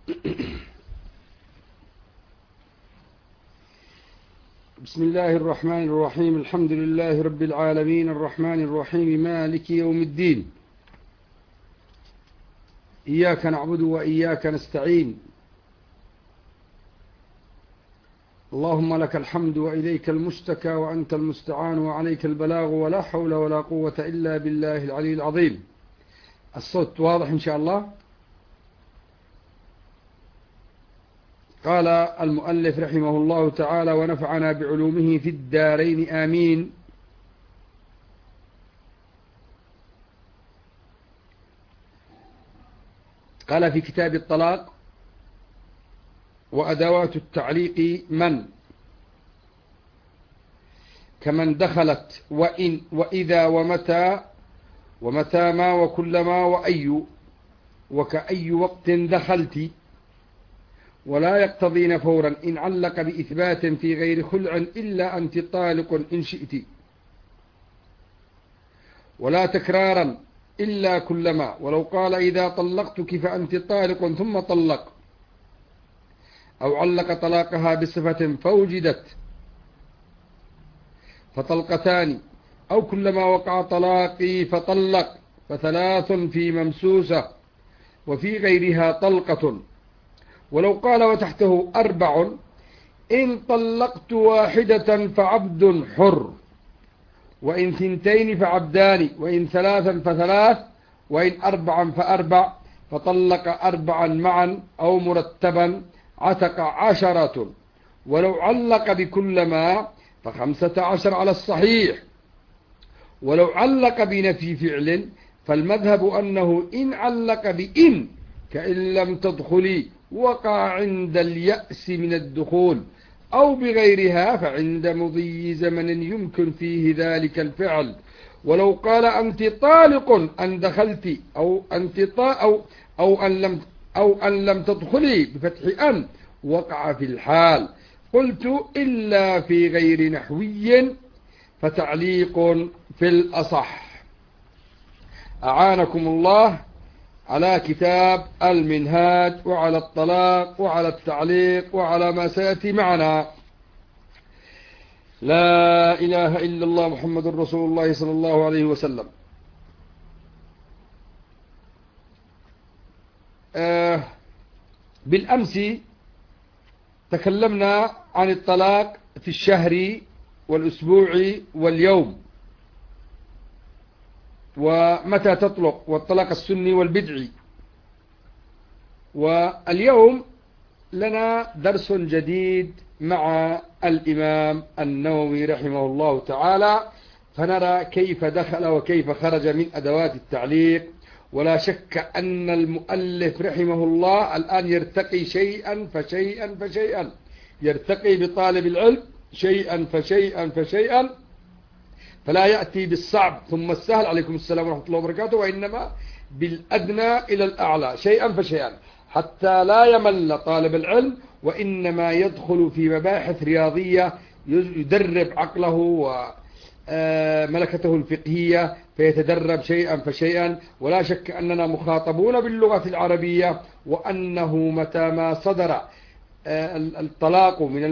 بسم الله الرحمن الرحيم. الحمد لله رب العالمين الرحمن الرحيم مالك يوم الدين. إياك نعبد وإياك نستعين. اللهم لك الحمد وإليك المشتكى وأنت المستعان وعليك البلاغ ولا حول ولا قوة إلا بالله العلي العظيم. الصوت واضح إن شاء الله. قال المؤلف رحمه الله تعالى ونفعنا بعلومه في الدارين آمين. قال في كتاب الطلاق: وأدوات التعليق من كمن دخلت وإن وإذا ومتى ما وكلما وأي وكأي وقت دخلت، ولا يقتضين فورا إن علق بإثبات في غير خلع إلا أنت طالق إن شئت، ولا تكرارا إلا كلما، ولو قال إذا طلقتك فأنت طالق ثم طلق، أو علق طلاقها بصفة فوجدت فطلقتان، أو كلما وقع طلاقي فطلق، فثلاث في ممسوسة وفي غيرها طلقة. ولو قال وتحته أربع: إن طلقت واحدة فعبد حر، وإن ثنتين فعبدان، وإن ثلاثا فثلاث، وإن أربعا فأربع، فطلق أربعا معا أو مرتبا عتق 10. ولو علق بكلما ف15 على الصحيح. ولو علق بنفي فعل فالمذهب أنه إن علق بإن كإن لم تدخلي وقع عند اليأس من الدخول، أو بغيرها فعند مضي زمن يمكن فيه ذلك الفعل. ولو قال أنت طالق أن دخلت أو أن لم تدخلي بفتح أن وقع في الحال. قلت: إلا في غير نحوي فتعليق في الأصح. أعانكم الله على كتاب المنهاج وعلى الطلاق وعلى التعليق وعلى ما سيأتي معنا. لا إله إلا الله محمد رسول الله صلى الله عليه وسلم. بالأمس تكلمنا عن الطلاق في الشهر والأسبوع واليوم، ومتى تطلق، والطلاق السني والبدعي. واليوم لنا درس جديد مع الإمام النووي رحمه الله تعالى، فنرى كيف دخل وكيف خرج من أدوات التعليق. ولا شك أن المؤلف رحمه الله الآن يرتقي شيئا فشيئا فشيئا، يرتقي بطالب العلم شيئا فشيئا فشيئا، فلا يأتي بالصعب ثم السهل عليكم السلام ورحمة الله وبركاته، وإنما بالأدنى إلى الأعلى شيئا فشيئا، حتى لا يمل طالب العلم، وإنما يدخل في مباحث رياضية يدرب عقله وملكته الفقهية، فيتدرب شيئا فشيئا. ولا شك أننا مخاطبون باللغة العربية، وأنه متى ما صدر الطلاق من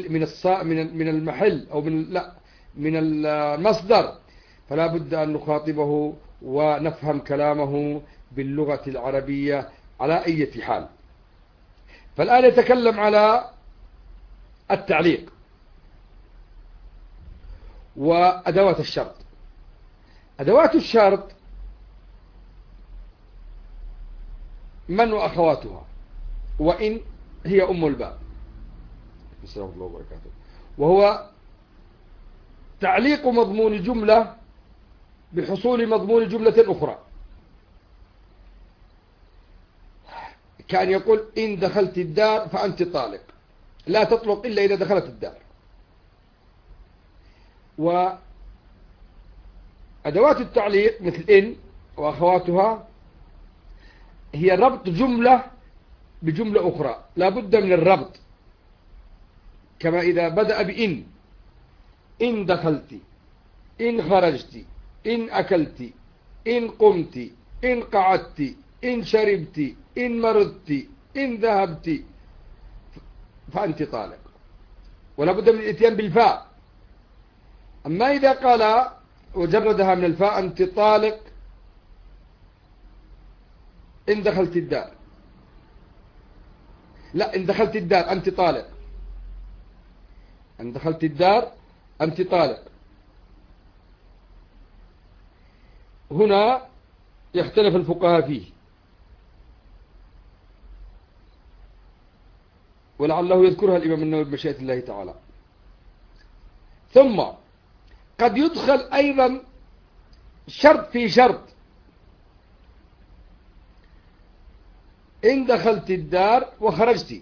المحل أو من المصدر، فلا بد أن نخاطبه ونفهم كلامه باللغة العربية على أي حال. فالآن يتكلم على التعليق وأدوات الشرط. أدوات الشرط من وأخواتها، وإن هي أم الباب. السلام عليكم وبركاته. وهو تعليق مضمون جملة بحصول مضمون جملة أخرى، كان يقول: إن دخلت الدار فأنت طالق، لا تطلق إلا إذا دخلت الدار. وأدوات التعليق مثل إن وأخواتها هي ربط جملة بجملة أخرى، لا بد من الربط، كما إذا بدأ بإن: إن دخلت، إن خرجت، إن أكلت، إن قمت، إن قعدت، إن شربت، إن مرضت، إن ذهبت فأنت طالق، ولا بد من الاتيان بالفاء. أما إذا قال وجردها من الفاء أنت طالق إن دخلت الدار، لا، إن دخلت الدار أنت طالق، إن دخلت الدار أنت طالق. هنا يختلف الفقهاء فيه، ولعله يذكرها الإمام النووي بمشيئة الله تعالى. ثم قد يدخل أيضا شرط في شرط، إن دخلت الدار وخرجت،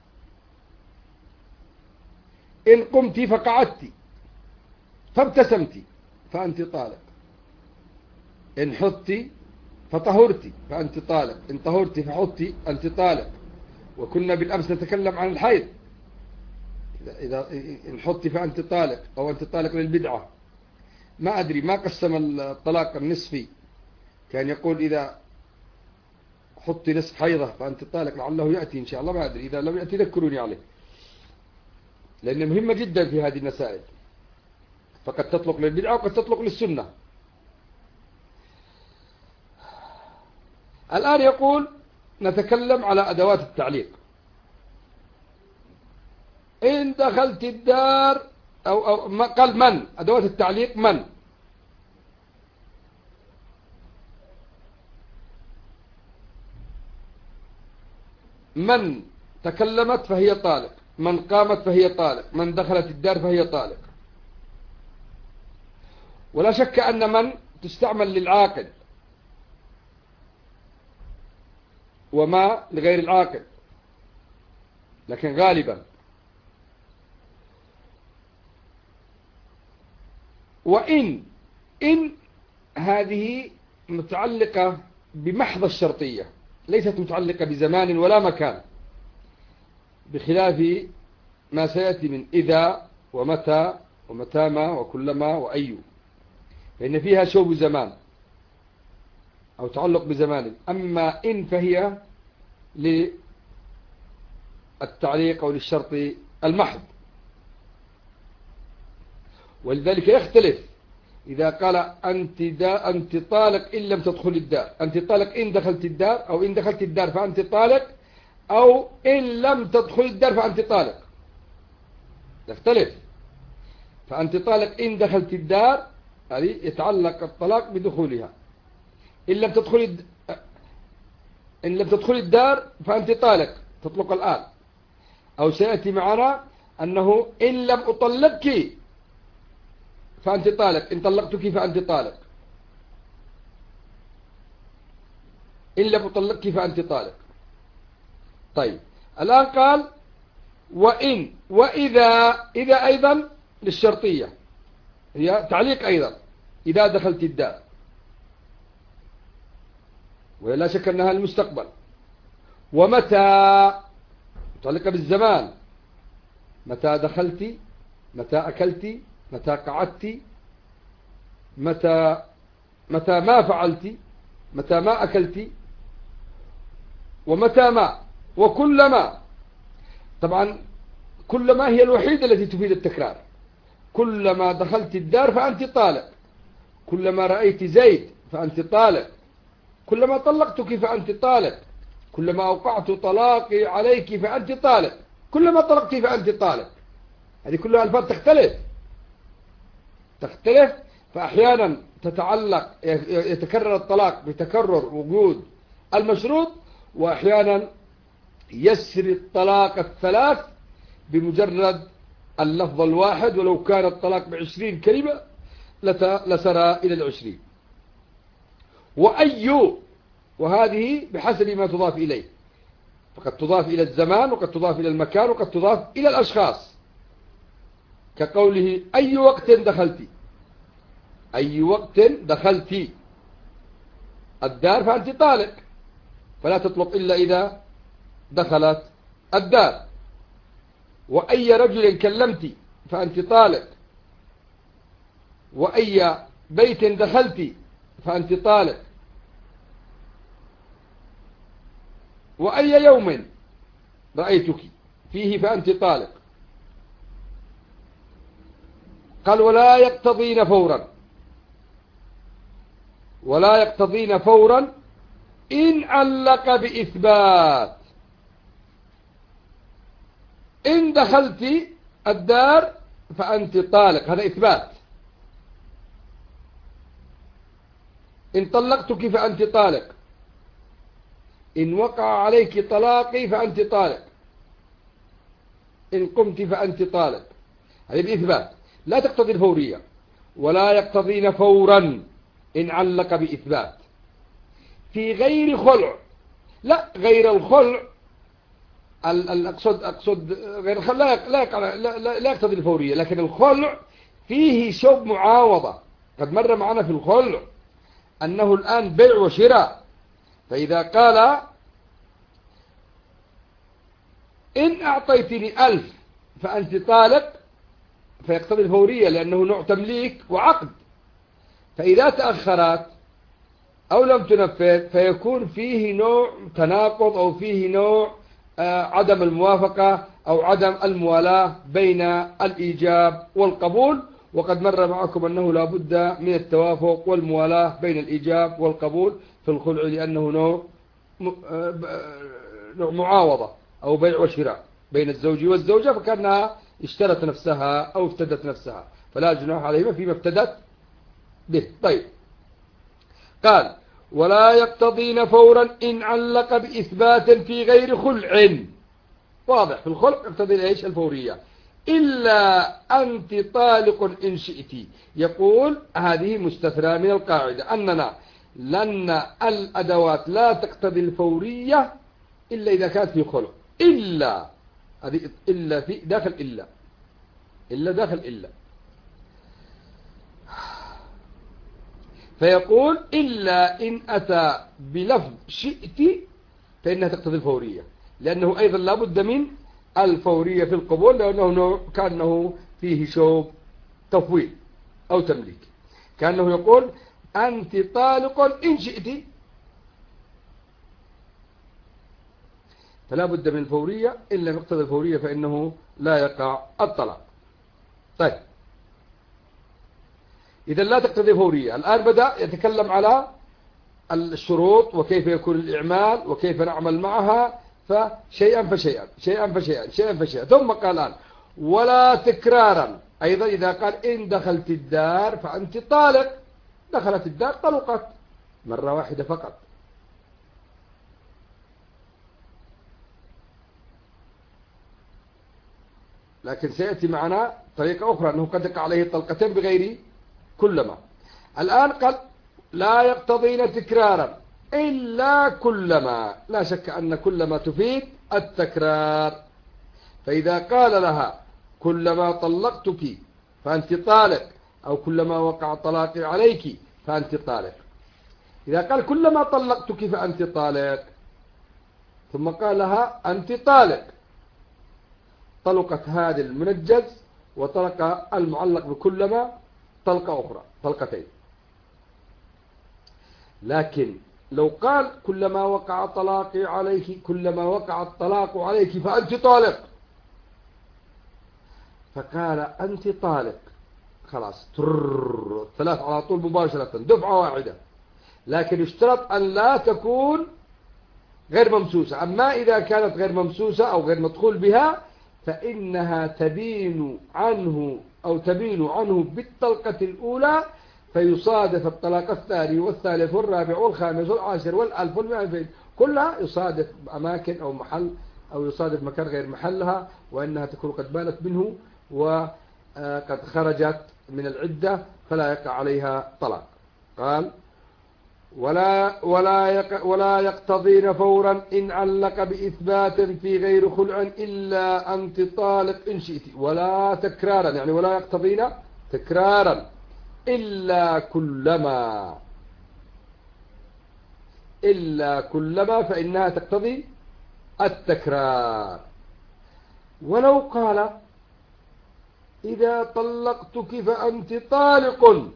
إن قمت فقعدت فابتسمت فأنت طالق، إن حطت فطهرت فأنت طالق، إن طهرت فحطت أنت طالق. وكنا بالأمس نتكلم عن الحيض، إذا إن حطت فأنت طالق أو أنت طالق للبدعة. ما أدري ما قسم الطلاق النصفي، كان يقول إذا حطي نصف حيضة فأنت طالق، لعله يأتي إن شاء الله، ما أدري، إذا لم يأتي ذكروني عليه، لأن مهمة جدا في هذه المسائل، فقد تطلق للبدعة وقد تطلق للسنة. الآن يقول نتكلم على أدوات التعليق. إن دخلت الدار أو ما قال من، أدوات التعليق من تكلمت فهي طالق، من قامت فهي طالق، من دخلت الدار فهي طالق. ولا شك أن من تستعمل للعاقل وما لغير العاقل، لكن غالبا. إن هذه متعلقة بمحض الشرطية، ليست متعلقة بزمان ولا مكان، بخلاف ما سيأتي من إذا ومتى ومتاما وكلما وأي، فإن فيها شوب زمان أو تعلق بزمان. أما إن فهي للتعليق أو للشرط المحض، ولذلك يختلف إذا قال أنت طالق إن لم تدخل الدار، أنت طالق إن دخلت الدار، أو إن دخلت الدار فأنت طالق، أو إن لم تدخل الدار فأنت طالق، يختلف. فأنت طالق إن دخلت الدار، هذه يتعلق الطلاق بدخولها. إن لم تدخل الدار فأنت طالق، تطلق الآن. أو سيأتي معنا أنه إن لم أطلقك فأنت طالق، إن طلقتك فأنت طالق، إن لم أطلقك فأنت طالق. طيب الآن قال وإن إذا أيضا للشرطية، هي تعليق أيضا، إذا دخلت الدار، ولا شك أنها المستقبل. ومتى متعلقة بالزمان، متى دخلت، متى أكلت، متى قعدت، متى ما فعلت، متى ما أكلت، ومتى ما، وكلما. طبعا كلما هي الوحيدة التي تفيد التكرار. كلما دخلت الدار فأنت طالق، كلما رأيت زيد فأنت طالق، كلما طلقتك فأنت طالق، كلما أوقعت طلاقي عليك فأنت طالق، كلما طلقت فأنت طالق. هذه كلها ألفاظ تختلف. فأحيانا تتعلق، يتكرر الطلاق بتكرر وجود المشروط، وأحيانا يسري الطلاق الثلاث بمجرد اللفظ الواحد، ولو كان الطلاق ب20 كلمة لسرى إلى 20. وأي، وهذه بحسب ما تضاف إليه، فقد تضاف إلى الزمان، وقد تضاف إلى المكان، وقد تضاف إلى الأشخاص، كقوله أي وقت دخلت، أي وقت دخلت الدار فأنت طالق، فلا تطلق إلا إذا دخلت الدار. وأي رجل كلمت فأنت طالق، وأي بيت دخلت فأنت طالق، وأي يوم رأيتك فيه فأنت طالق. قال ولا يقتضين فورا، ولا يقتضين فورا إن علق بإثبات. إن دخلت الدار فأنت طالق، هذا إثبات. إن طلقتك فأنت طالق، إن وقع عليك طلاقي فأنت طالق، إن قمت فأنت طالق، هذه بإثبات. لا تقتضي الفورية. ولا يقتضين فورا إن علق بإثبات. في غير خلع، لا غير الخلع، أقصد غير الخلع لا يقتضي الفورية، لكن الخلع فيه شوب معاوضة. قد مر معنا في الخلع أنه الآن بيع وشراء، فإذا قال إن أعطيتني 1000 فأنت طالق فيقتضي الفورية، لأنه نوع تمليك وعقد. فإذا تأخرت أو لم تنفذ فيكون فيه نوع تناقض، أو فيه نوع عدم الموافقة أو عدم الموالاة بين الإيجاب والقبول. وقد مر معكم أنه لا بد من التوافق والموالاة بين الإيجاب والقبول في الخلع، لأنه نوع معاوضة أو بيع وشراء بين الزوج والزوجة، فكأنها اشترت نفسها أو افتدت نفسها، فلا جناح عليهما فيما افتدت به. طيب، قال ولا يقتضين فورا إن علق بإثبات في غير خلع. واضح، في الخلع يقتضي ايش؟ الفورية. إلا أنت طالق إن شئت. يقول هذه مستثنى من القاعدة أننا لأن الأدوات لا تقتضي الفورية إلا إذا كانت في خلع. إلا هذه إلا في داخل إلا داخل إلا. فيقول إلا إن أتى بلفظ شئت فإنها تقتضي الفورية، لأنه أيضا لا بد من الفورية في القبول، لأنه كأنه فيه شوب تفويض أو تمليك. كأنه يقول أنت طالق إن شئت، فلا بد من الفورية. إلا مقتضى الفورية فإنه لا يقع الطلاق. طيب، إذا لا تقتضي فورية. الآن بدأ يتكلم على الشروط وكيف يكون الإعمال وكيف نعمل معها، فشيئا فشيئا شيئا فشيئا شيئا فشيئا. ثم قال الآن ولا تكرارا. أيضا إذا قال إن دخلت الدار فأنت طالق، دخلت الدار طلقت مرة واحدة فقط. لكن سيأتي معنا طريقة أخرى أنه قد يقع عليه طلقتين بغير كلما. الآن قال لا يقتضين تكرارا إلا كلما. لا شك أن كلما تفيد التكرار. فإذا قال لها كلما طلقتك فأنت طالق، أو كلما وقع طلاقي عليك فأنت طالق. إذا قال كلما طلقتك فأنت طالق، ثم قال لها أنت طالق، طلقت هذه المنجز وطلق المعلق بكلما طلقة أخرى، طلقتين. لكن لو قال كلما وقع طلاقي عليك، كلما وقع الطلاق عليك فأنت طالق، فقال أنت طالق، خلاص ثلاث على طول مباشرة دفعة واحدة. لكن اشترط أن لا تكون غير ممسوسة. أما إذا كانت غير ممسوسة أو غير مدخول بها فإنها تبين عنه أو تبين عنه بالطلقة الأولى، فيصادف الطلاق الثاني والثالث والرابع والخامس والعاشر والألف والمئتين كلها يصادف أماكن أو محل، أو يصادف مكان غير محلها، وإنها تكون قد بانت منه وقد خرجت من العدة فلا يقع عليها طلاق. قال ولا يقتضين فورا إن علق بإثبات في غير خلع إلا أنت طالق إن شئت. ولا تكرارا، يعني ولا يقتضين تكرارا إلا كلما فإنها تقتضي التكرار. ولو قال إذا طلقتك فأنت طالق،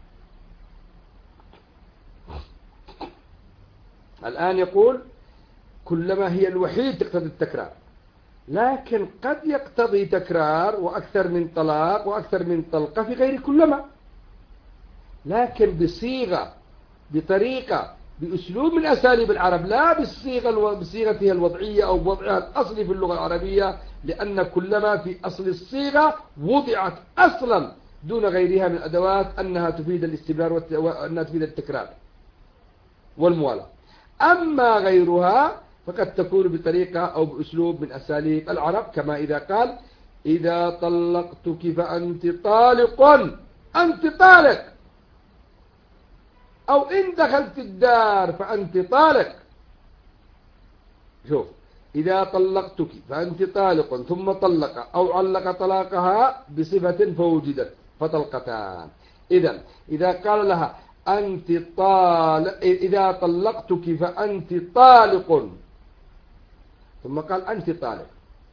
الآن يقول كلما هي الوحيد تقتضي التكرار، لكن قد يقتضي تكرار وأكثر من طلاق وأكثر من طلقة في غير كلما، لكن بصيغة بطريقة بأسلوب من أساليب العرب، لا بصيغتها الوضعية أو بوضعها الأصلي في اللغة العربية، لأن كلما في أصل الصيغة وضعت أصلا دون غيرها من الأدوات أنها تفيد الاستمرار وأنها تفيد التكرار والموالاة. أما غيرها فقد تكون بطريقة أو بأسلوب من أساليب العرب، كما إذا قال إذا طلقتك فأنت طالق، أنت طالق، أو إن دخلت الدار فأنت طالق. شوف، إذا طلقتك فأنت طالق ثم طلق أو علق طلاقها بصفة فوجدت فطلقتان. إذا قال لها أنت طالق، إذا طلقتك فأنت طالق ثم قال أنت طالق،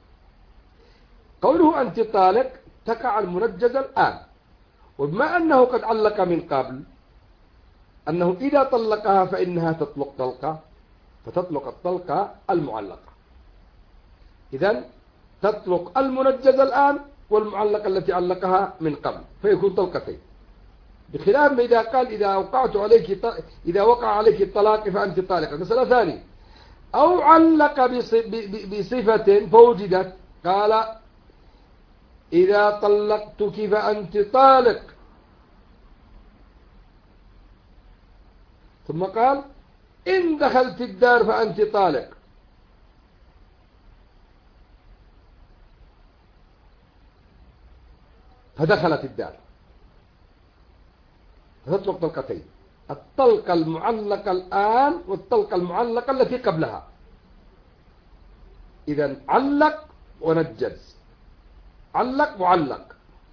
قوله أنت طالق تقع المنجزة الآن، وبما أنه قد علق من قبل أنه إذا طلقها فإنها تطلق طلقة، فتطلق الطلقة المعلقة. إذن تطلق المنجزة الآن والمعلقة التي علقها من قبل، فيكون طلقتين، بخلاف ما إذا قال إذا وقع عليك الطلاق فأنت طالقة، مسألة ثانية. أو علق بصفة فوجدت، قال إذا طلقتك فأنت طالق، ثم قال إن دخلت الدار فأنت طالق، فدخلت الدار، فتطلق طلقتين، الطلقة المعلقة الآن والطلقة المعلقة التي قبلها. إذن علق ونجز، علق معلق.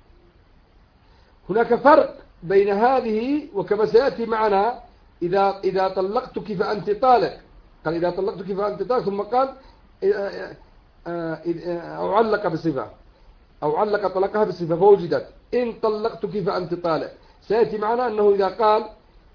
هناك فرق بين هذه، وكما سيأتي معنا إذا طلقتك فأنت طالق، قال إذا طلقتك فأنت طالق، ثم قال أو علق بصفة، أو علق طلقها بصفة فوجدت إن طلقتك فأنت طالق. سيأتي معنا أنه إذا قال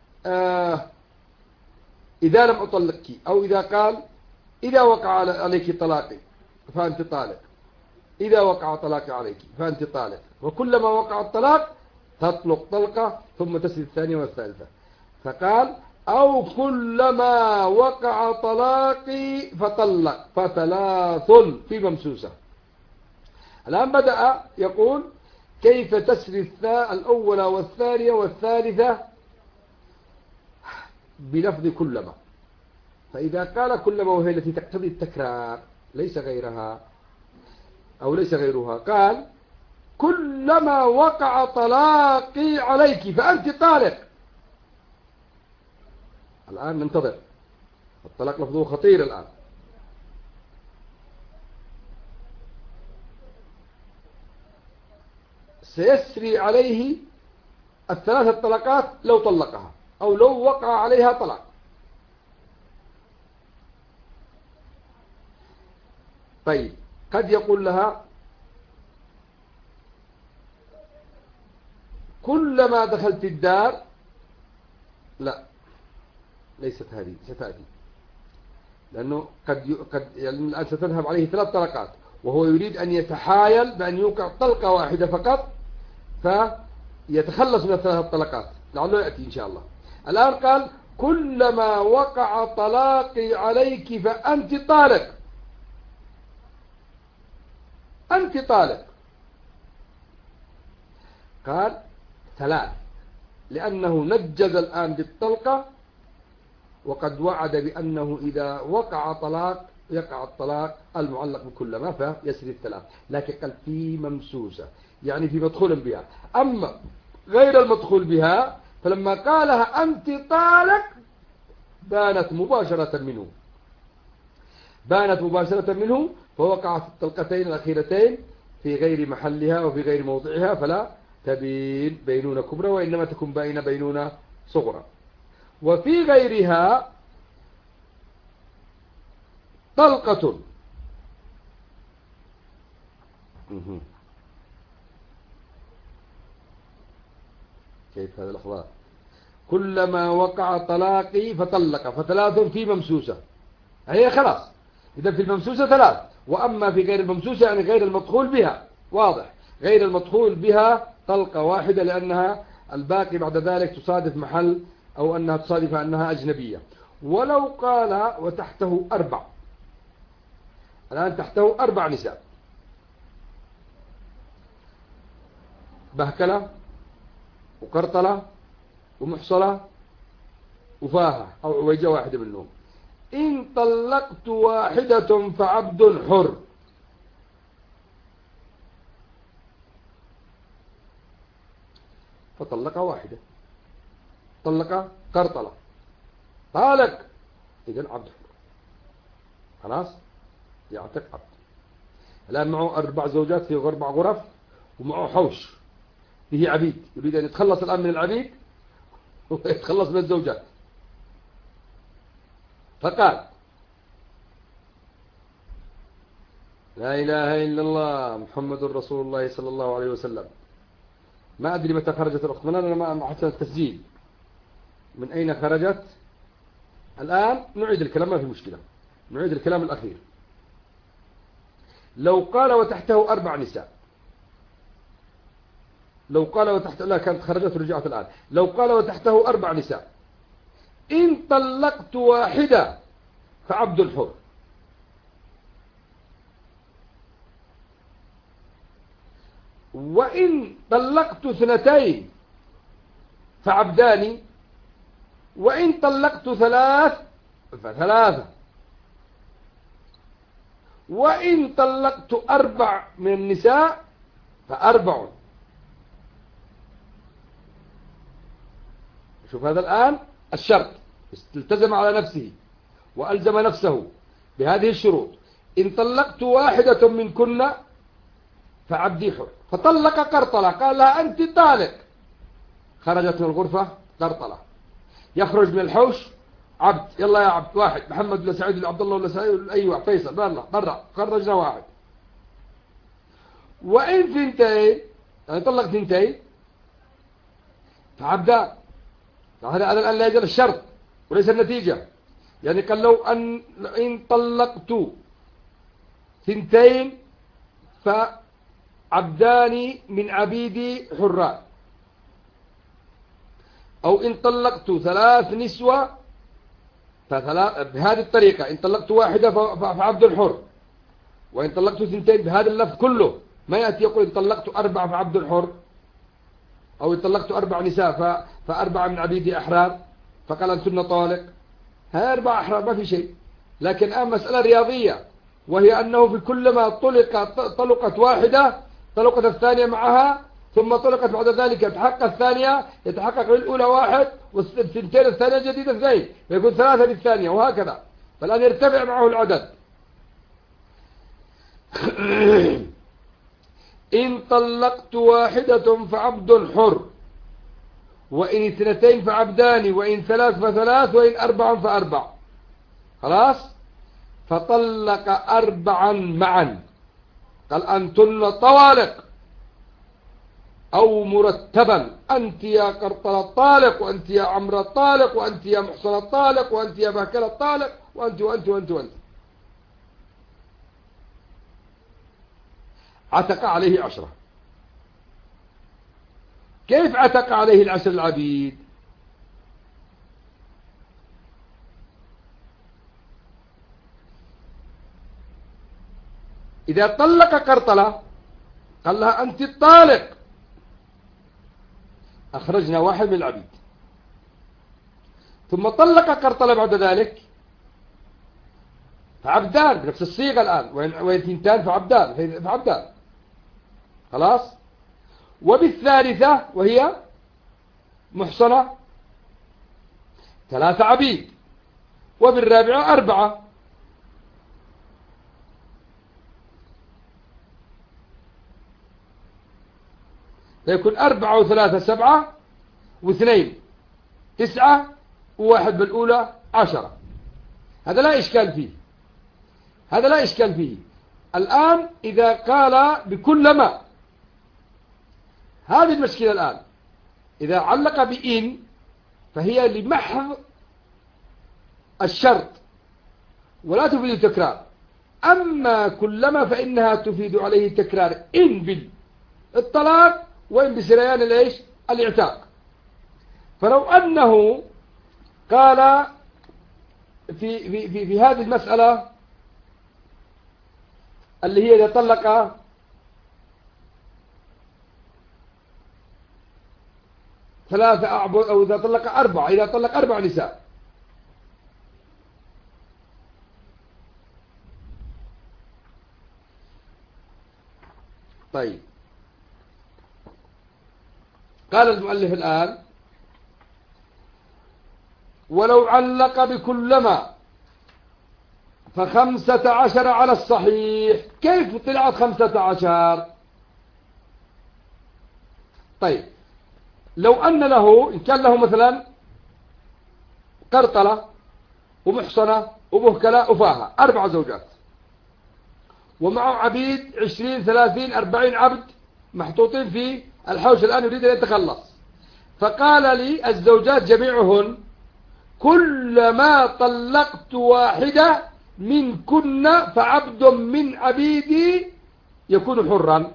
إذا لم أطلقك، أو إذا قال إذا وقع عليك طلاقي فأنت طالق، إذا وقع طلاقي عليك فأنت طالق، وكلما وقع الطلاق تطلق طلقة ثم تسري الثانية والثالثة. فقال أو كلما وقع طلاقي فطلق فثلاث في ممسوسة. الآن بدأ يقول كيف تسري الأولى والثانية والثالثة بلفظ كلما. فإذا قال كلما وهي التي تقتضي التكرار ليس غيرها أو ليس غيرها، قال كلما وقع طلاقي عليك فأنت طالق. الآن ننتظر، الطلاق لفظه خطير الآن. سيسري عليه الثلاثة طلقات لو طلقها أو لو وقع عليها طلاق. طيب، قد يقول لها كلما دخلت الدار، لا ليست هذه، ستأتي، لأنه الآن ستذهب عليه 3 طلقات، وهو يريد أن يتحايل بأن يوقع طلقة واحدة فقط فيتخلص من 3 طلقات، لعله يأتي إن شاء الله. الآن قال كلما وقع طلاقي عليك فأنت طالق، أنت طالق. قال 3، لأنه نجز الآن بالطلقة، وقد وعد بأنه إذا وقع طلاق يقع الطلاق المعلق بكلما فيسري الثلاث، لكن قال في ممسوسة، يعني في مدخول بها. أما غير المدخول بها فلما قالها أنت طالق بانت مباشرة منه، فوقعت الطلقتين الأخيرتين في غير محلها وفي غير موضعها، فلا تبين بينونة كبرى، وإنما تكون بينونة صغرى. وفي غيرها طلقة، كيف هذا الأخبار؟ كلما وقع طلاقي فطلق فثلاث في ممسوسة. هي خلاص. إذا في الممسوسة 3، وأما في غير الممسوسة يعني غير المدخول بها، واضح، غير المدخول بها طلقة واحدة، لأنها الباقي بعد ذلك تصادف محل، أو أنها تصادف أنها أجنبية. ولو قال وتحته 4، الآن تحته 4 نساء، بهكلة وقرطلة ومحصلة وفاهة أو عويجة واحدة منهم. إن طلقت واحدة فعبد حر. فطلق واحدة، طلق قرطلة، طالق، إذن عبد حر، خلاص يعتق عبد. الآن معه 4 زوجات في 4 غرف، ومعه حوش به عبيد، يريد أن يتخلص الآن من العبيد ويتخلص من الزوجات. فقال لا إله إلا الله محمد رسول الله صلى الله عليه وسلم. ما أدري متى خرجت الأخت، من أنا ما حسن التسجيل من أين خرجت. الآن نعيد الكلام، ما في مشكلة، نعيد الكلام الأخير. لو قال وتحته 4 نساء، لو قال وتحته، لا كانت خرجت ورجعت الآن. لو قال وتحته 4 نساء، إن طلقت واحدة فعبد حر. وإن طلقت 2 فعبدان، وإن طلقت 3 ف3، وإن طلقت 4 من النساء ف4. شوف هذا الآن الشرط، التزم على نفسه وألزم نفسه بهذه الشروط. إن طلقت واحدة منكن فعبدي حر. فطلق قرطلة، قال لها أنت طالق، خرجت من الغرفة قرطلة. يخرج من الحوش عبد، يلا يا عبد، واحد، محمد ولا سعيد ولا عبد الله ولا سعيد ولا أيوة فيصل، برا، خرجنا واحد. وإن 2 يعني طلق 2 فعبدان. هذا الآن لا يجري الشرط وليس النتيجة. يعني قال لو إن طلقت 2 فعبدان من عبيدي حران، أو إن طلقت 3 نسوة بهذه الطريقة. إن طلقت واحدة فعبد الحر، وإن طلقت 2 بهذا اللفظ كله. ما يأتي يقول إن طلقت 4 فعبد الحر، أو إن طلقت 4 نساء ف4 من عبيدي أحرار، فقال أنتن طالق. هاي 4 أحرار ما في شيء. لكن الآن مسألة رياضية، وهي أنه في كلما طلقت واحدة طلقت الثانية معها، ثم طلقت بعد ذلك يتحقق الثانية، يتحقق للأولى 1 والثنتين الثانية جديدة 2، فيكون 3 للثانية، وهكذا. فالآن يرتفع معه العدد. إن طلقت واحدة فعبد حر، وإن 2 فعبدان، وإن 3 ف3، وإن 4 ف4. خلاص. فطلق 4 معا، قال أنتن طوالق أو مرتبا، أنت يا قرطلة طالق، وأنت يا عمرة طالق، وأنت يا محصنة طالق، وأنت يا باكلة طالق، وأنت وأنت وأنت وأنت. عتق عليه 10. كيف عتق عليه 10 العبيد؟ إذا طلق قرطلة قال لها أنت الطالق، أخرجنا 1 من العبيد. ثم طلق قرطلة بعد ذلك فعبدان بنفس الصيغة الآن، وين 2 فعبدان. خلاص. وبالثالثة وهي محصنة 3 عبيد، وبالرابعة 4. فيكون 4 و3 7، و2 9، و1 بالأولى 10. هذا لا إشكال فيه، هذا لا إشكال فيه. الآن إذا قال بكلما، هذه المشكلة الآن. إذا علق بإن فهي لمحض الشرط، ولا تفيد التكرار. أما كلما فإنها تفيد عليه التكرار إن بالطلاق وإن بسريان الإعتاق. فلو أنه قال في هذه المسألة اللي هي إذا طلق ثلاثة أعبد أو إذا طلق أربعة، إذا طلق 4 نساء، طيب قال المؤلف الآن: ولو علق بكلما ف15 على الصحيح. كيف طلعت 15؟ طيب لو أن له، إن كان له مثلا قرطلة ومحصنة ومهكلة وفاهة 4 زوجات، ومعه عبيد 20 30 40 عبد محطوطين في الحوش الآن يريد أن يتخلص، فقال لي الزوجات جميعهن: كلما طلقت واحدة منكن فعبد من عبيدي يكون حرا،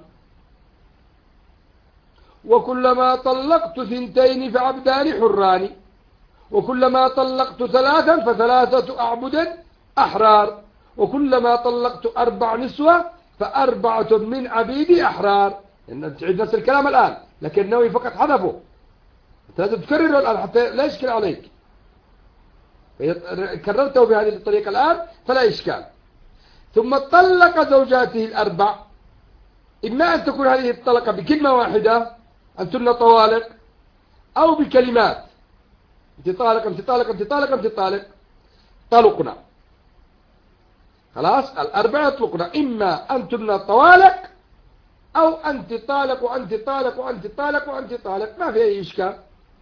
وكلما طلقت 2 فعبدان حران، وكلما طلقت 3 ف3 أعبد أحرار، وكلما طلقت 4 نسوة ف4 من عبيدي أحرار. إن تعيد نفس الكلام الآن، لكن النووي فقط حذفه، أنت لازم تكرره الآن حتى لا يشكل عليك. إذا كررته بهذه الطريقة الآن فلا إشكال. ثم طلق زوجاته ال4، إما أن تكون هذه الطلقة بكلمة واحدة أنتن طوالق، أو بكلمات: أنت طالق أنت طالق أنت طالق أنت طالق، طلقنا. خلاص ال4 يطلقنا، إما أنتن طوالق أو أنت طالق وأنت طالق وأنت طالق وأنت طالق، ما في أي إشكال.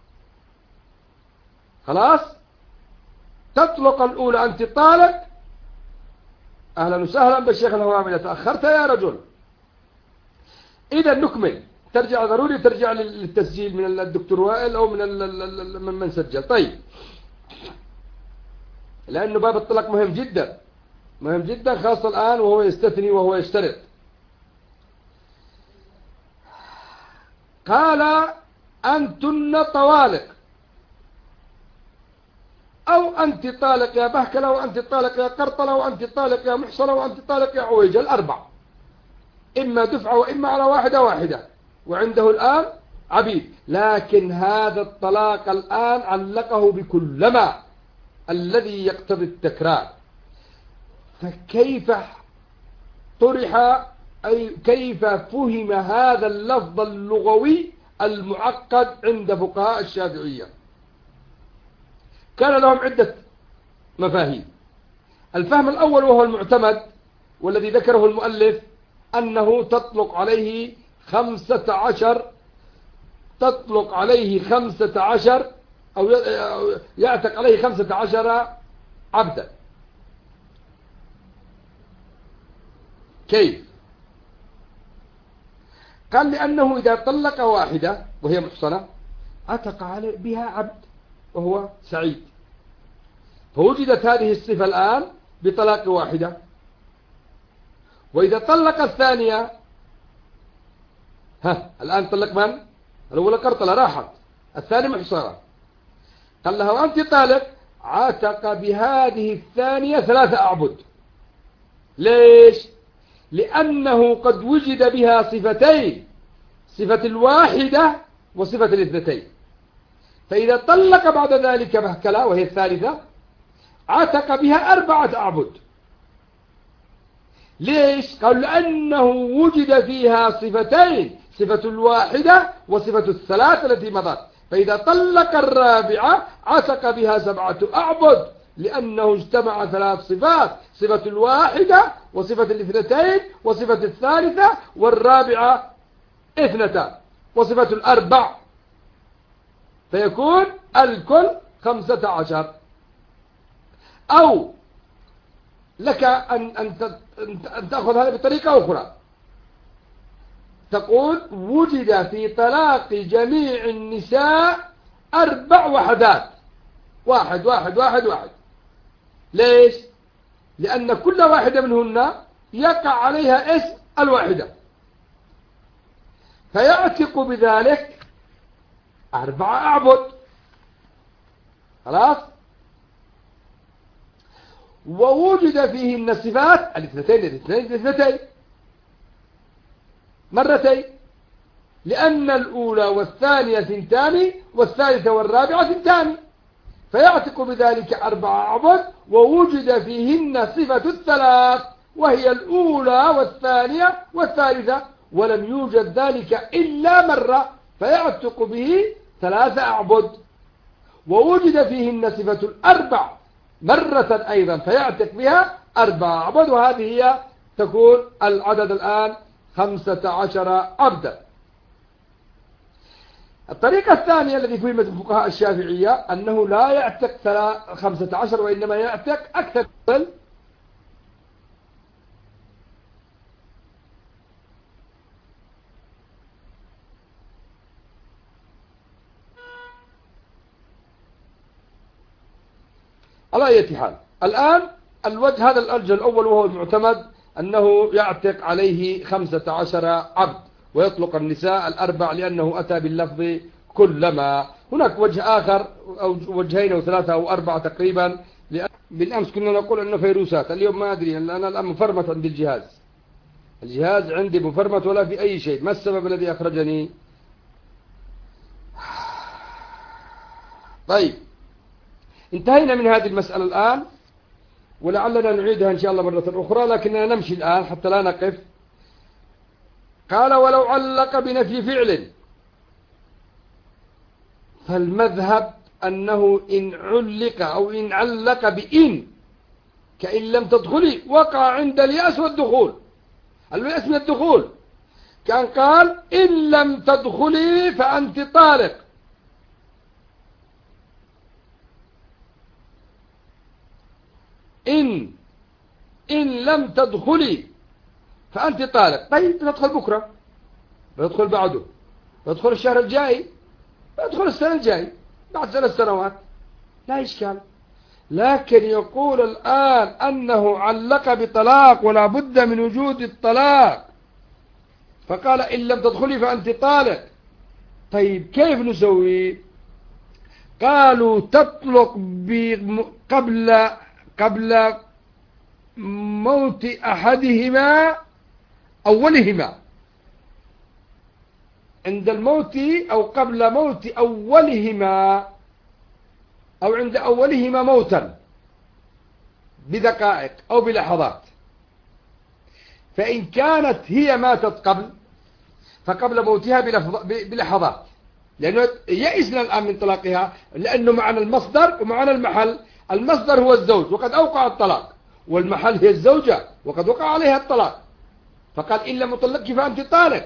خلاص تطلق الأولى أنت طالق، أهلا وسهلا بالشيخ الهوامي، تأخرت يا رجل. إذا نكمل، ترجع ضروري ترجع للتسجيل من الدكتور وائل أو من سجل. طيب لأنه باب الطلاق مهم جدا، مهم جدا، خاصة الآن وهو يستثني وهو يشترط. قال: أنتن طوالق، أو أنت طالق يا بهكلة، وأنت طالق يا قرطلة، وأنت طالق يا محصنة، وأنت طالق يا عويجة، ال4 إما دفعة وإما على واحدة، وعنده الآن عبيد. لكن هذا الطلاق الآن علقه بكلما الذي يقتضي التكرار. فكيف طرح، أي كيف فهم هذا اللفظ اللغوي المعقد عند فقهاء الشافعية؟ كان لهم عدة مفاهيم. الفهم الأول وهو المعتمد والذي ذكره المؤلف أنه تطلق عليه 15، تطلق عليه 15 أو يعتق عليه 15 عبدا. كيف؟ قال: لأنه إذا طلق واحدة وهي محصنة عتق عليه بها عبد وهو سعيد، فوجدت هذه الصفة الآن بطلاق واحدة. وإذا طلق الثانية، الآن طلق من؟ الأولى قرطلة راحت، الثانية محصنة، قال لها: وأنت طالق، عتق بهذه الثانية 3 أعبد. ليش؟ لأنه قد وجد بها صفتين، صفة الواحدة وصفة الاثنتين. فإذا طلق بعد ذلك بهكلة وهي الثالثة عتق بها 4 أعبد. ليش؟ قال: لأنه وجد فيها صفتين، صفة الواحدة وصفة الثلاثة التي مضت. فإذا طلق الرابعة عتق بها 7 أعبد، لأنه اجتمع 3 صفات: صفة الواحدة وصفة الاثنتين وصفة الثالثة، والرابعة 2 وصفة ال4، فيكون الكل 15. أو لك أن تأخذ هذا بطريقة أخرى، تقول: وجد في طلاق جميع النساء 4 وحدات، 1 1 1 1. ليش؟ لأن كل واحدة منهن يقع عليها اسم الواحدة، فيعتق بذلك 4 أعبد. خلاص. ووجد فيهن الصفات الاثنتين مرتين، لأن الأولى والثانية 2 والثالثة والرابعة 2، فيعتق بذلك 4 أعبد ووجد فيهن صفة الثلاث وهي الأولى والثانية والثالثة، ولم يوجد ذلك إلا مرة فيعتق به 3 أعبد. ووجد فيهن صفة الأربع مرة أيضا فيعتق بها 4 أعبد، وهذه هي تكون العدد الآن 15 عبدا. الطريقة الثانية التي فهمت الفقهاء الشافعية أنه لا يعتق 15 وإنما يعتق أكثر. على أي حال الآن الوجه هذا الأرجح الأول وهو المعتمد أنه يعتق عليه 15 عبد ويطلق النساء 4 لأنه أتى باللفظ كلما. هناك وجه آخر أو وجهين أو 3 أو 4 تقريبا. بالأمس كنا نقول أنه فيروسات، اليوم ما أدري، أنا الآن مفرمت عند الجهاز عندي مفرمت ولا في أي شيء. ما السبب الذي أخرجني؟ طيب، انتهينا من هذه المسألة الآن، ولعلنا نعيدها إن شاء الله مرة أخرى، لكننا نمشي الآن حتى لا نقف. قال: ولو علق بنفي فعل، فالمذهب أنه إن علق أو إن علق بإن كإن لم تدخلي وقع عند اليأس والدخول. اليأس من الدخول، كان قال: إن لم تدخلي فأنت طالق، إن لم تدخلي فأنت طالق. طيب، ندخل بكرة، ندخل بعده، ندخل الشهر الجاي، ندخل السنة الجاي، بعد 3 سنوات، لا إشكال. لكن يقول الآن أنه علق بطلاق ولا بد من وجود الطلاق، فقال: إن لم تدخلي فأنت طالق. طيب، كيف نسوي؟ قالوا: تطلق قبل موت أحدهما أولهما، عند الموت أو قبل موت أولهما، أو عند أولهما موتا بدقائق أو بلحظات. فإن كانت هي ماتت قبل، فقبل موتها بلحظات، لأنه يئسنا الآن من طلاقها، لأنه معنا المصدر ومعنا المحل. المصدر هو الزوج وقد أوقع الطلاق، والمحل هي الزوجة وقد وقع عليها الطلاق، فقال: إن لم أطلقك فأنت طالق.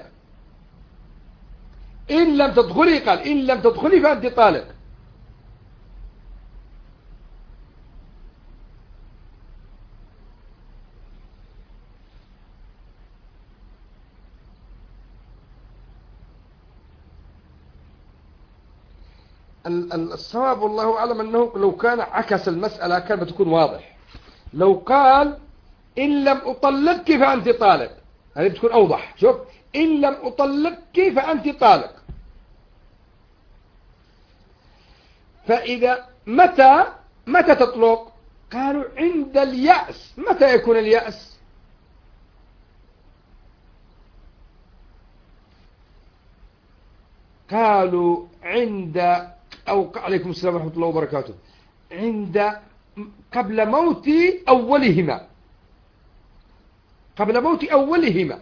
إن لم تدخلي، قال: إن لم تدخلي فأنت طالق. الصواب والله أعلم أنه لو كان عكس المسألة كان بتكون واضح. لو قال: إن لم أطلقك فأنت طالق، هذه بتكون أوضح. شوف، إن لم أطلقك فأنت طالق. فإذا متى تطلق؟ قالوا: عند اليأس. متى يكون اليأس؟ قالوا: عند، أو عليكم السلام ورحمة الله وبركاته، قبل موت أولهما، قبل موت أولهما،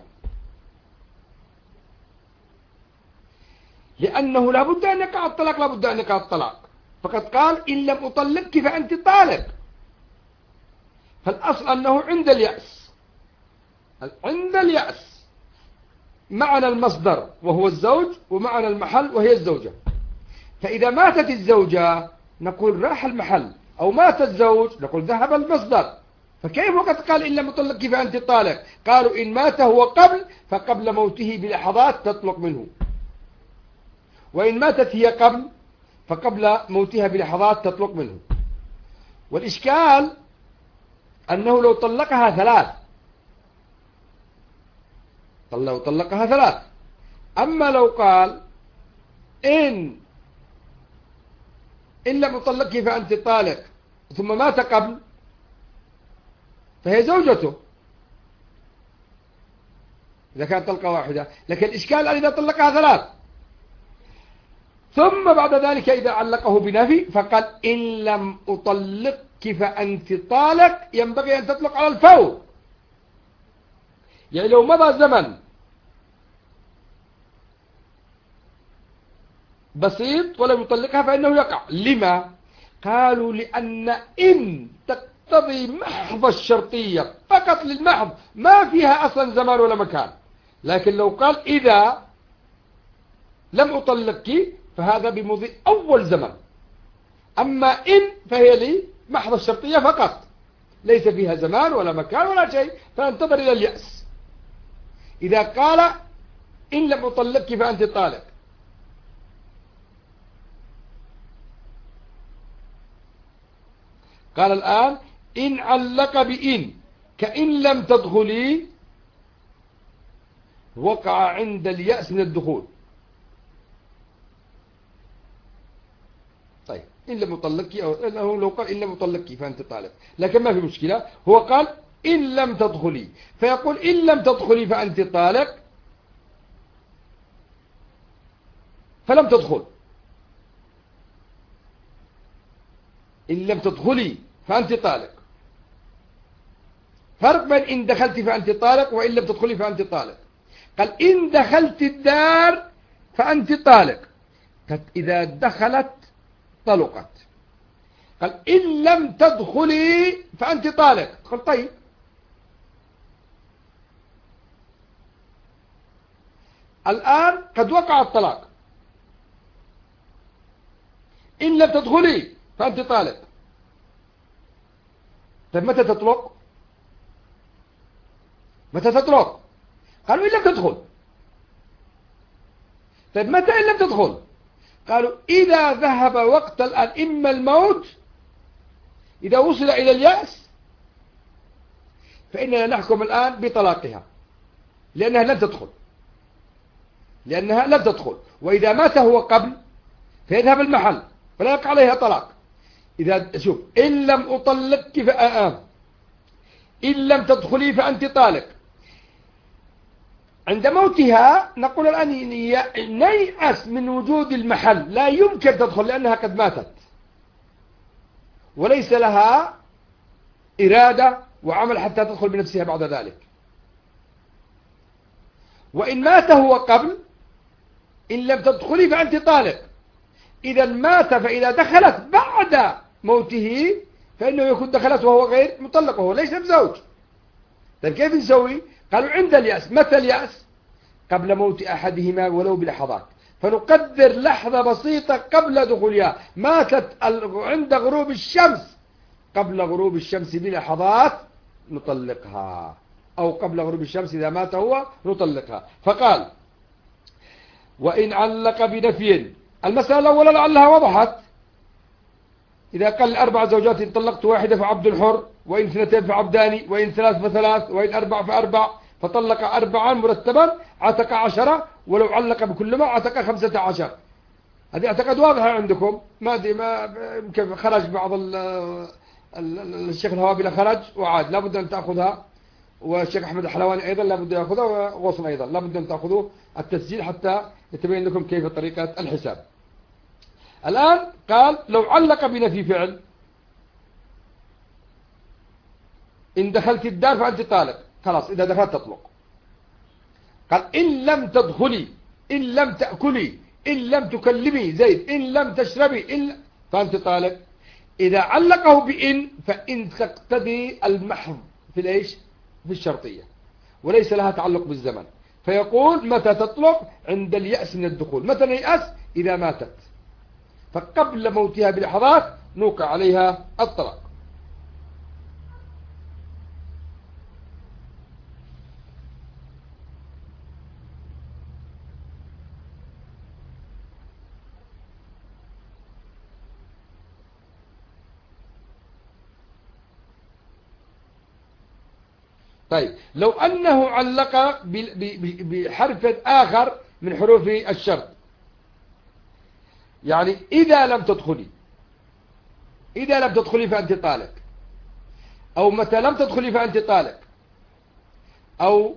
لأنه لا بد أن يقع الطلاق، لا بد أن يقع الطلاق. فقد قال: إن لم أطلقك فأنت طالق. فالأصل أنه عند اليأس، عند اليأس معنا المصدر وهو الزوج، ومعنا المحل وهي الزوجة. فإذا ماتت الزوجة نقول راح المحل، أو مات الزوج نقول ذهب المصدر. فكيف وقد قال: إن لم أطلقك فأنت طالق؟ قالوا: إن مات هو قبل، فقبل موته بلحظات تطلق منه، وإن ماتت هي قبل، فقبل موتها بلحظات تطلق منه. والإشكال أنه لو طلقها ثلاث، لو طلقها ثلاث. أما لو قال إن لم أطلقك فأنت طالق ثم مات قبل، فهي زوجته إذا كانت طلقة واحدة. لكن الإشكال الآن إذا طلقها ثلاث ثم بعد ذلك إذا علقه بنفي فقال إن لم أطلقك فأنت طالق، ينبغي أن تطلق على الفور. يعني لو مضى زمن بسيط ولم يطلقها فإنه يقع. لما؟ قالوا لأن إن تقتضي محض الشرطية فقط للمحض، ما فيها أصلا زمان ولا مكان. لكن لو قال إذا لم أطلقك فهذا بمضي أول زمن. أما إن فهي لي محض الشرطية فقط، ليس فيها زمان ولا مكان ولا شيء، فانتظر إلى اليأس. إذا قال إن لم أطلقك فأنت طالق، قال الآن إن علق بإن كإن لم تدخلي وقع عند اليأس من الدخول. طيب إن لم أطلقك، أو لو قال إن لم أطلقك فأنت طالق، لكن ما في مشكلة. هو قال إن لم تدخلي، فيقول إن لم تدخلي فأنت طالق، فلم تدخل. إن لم تدخلي فأنت طالق، فرق بين إن دخلت فأنت طالق وإن لم تدخلي فأنت طالق. قال إن دخلت الدار فأنت طالق، إذا دخلت طلقت. قال إن لم تدخلي فأنت طالق، قال طيب الآن قد وقع الطلاق. إن لم تدخلي فأنت طالق، طيب متى تطلق؟ متى تطلق؟ قالوا إن لم تدخل. طيب متى إن لم تدخل؟ قالوا إذا ذهب وقت الآن إما الموت، إذا وصل إلى اليأس فإننا نحكم الآن بطلاقها لأنها لم تدخل، لأنها لم تدخل. وإذا مات هو قبل فيذهب المحل فلا يقع عليها طلاق. إذا شوف إن لم أطلقك إن لم تدخلي فأنت طالق، عند موتها نقول الآن نيأس من وجود المحل، لا يمكن تدخل لأنها قد ماتت وليس لها إرادة وعمل حتى تدخل بنفسها بعد ذلك. وإن مات هو قبل إن لم تدخلي فأنت طالق، إذا مات فإذا دخلت بعد موته فإنه يكون دخلت وهو غير مطلق وهو ليس بزوج. طيب كيف نسوي؟ قالوا عند اليأس. متى اليأس؟ قبل موت أحدهما ولو بلحظات، فنقدر لحظة بسيطة قبل دخولها، ماتت عند غروب الشمس، قبل غروب الشمس بلحظات نطلقها، أو قبل غروب الشمس إذا مات هو نطلقها. فقال وإن علق بنفي، المسألة الأولى لعلها وضحت. إذا قال 4 زوجات إن طلقت واحدة فعبد حر، وإن 2 فعبدان، وإن 3 فثلاث، وإن 4 فأربع، فطلق 4 مرتبا عتق 10، ولو علق بكل ما عتق 15. هذه أعتقد واضحة عندكم. ما أدري، ما يمكن خرج بعض الشيخ الهوابي خرج وعاد، لابد أن تأخذها، والشيخ أحمد الحلواني أيضا لابد أن يأخذها، وغصن أيضا لابد أن تأخذوا التسجيل حتى يتبين لكم كيف طريقة الحساب. الآن قال لو علق بنفي فعل، إن دخلت الدار فأنت طالق، خلاص إذا دخلت تطلق. قال إن لم تدخلي، إن لم تأكلي، إن لم تكلمي زيد، إن لم تشربي، فأنت طالق. إذا علقه بإن فإن تقتضي المحض في الإيش؟ في الشرطية، وليس لها تعلق بالزمن. فيقول متى تطلق؟ عند اليأس من الدخول. متى اليأس؟ إذا ماتت، فقبل موتها بلحظات نوقع عليها الطلاق. طيب لو أنه علق بحرف آخر من حروف الشرط، يعني إذا لم تدخلي، إذا لم تدخلي فأنت طالق، أو متى لم تدخلي فأنت طالق، أو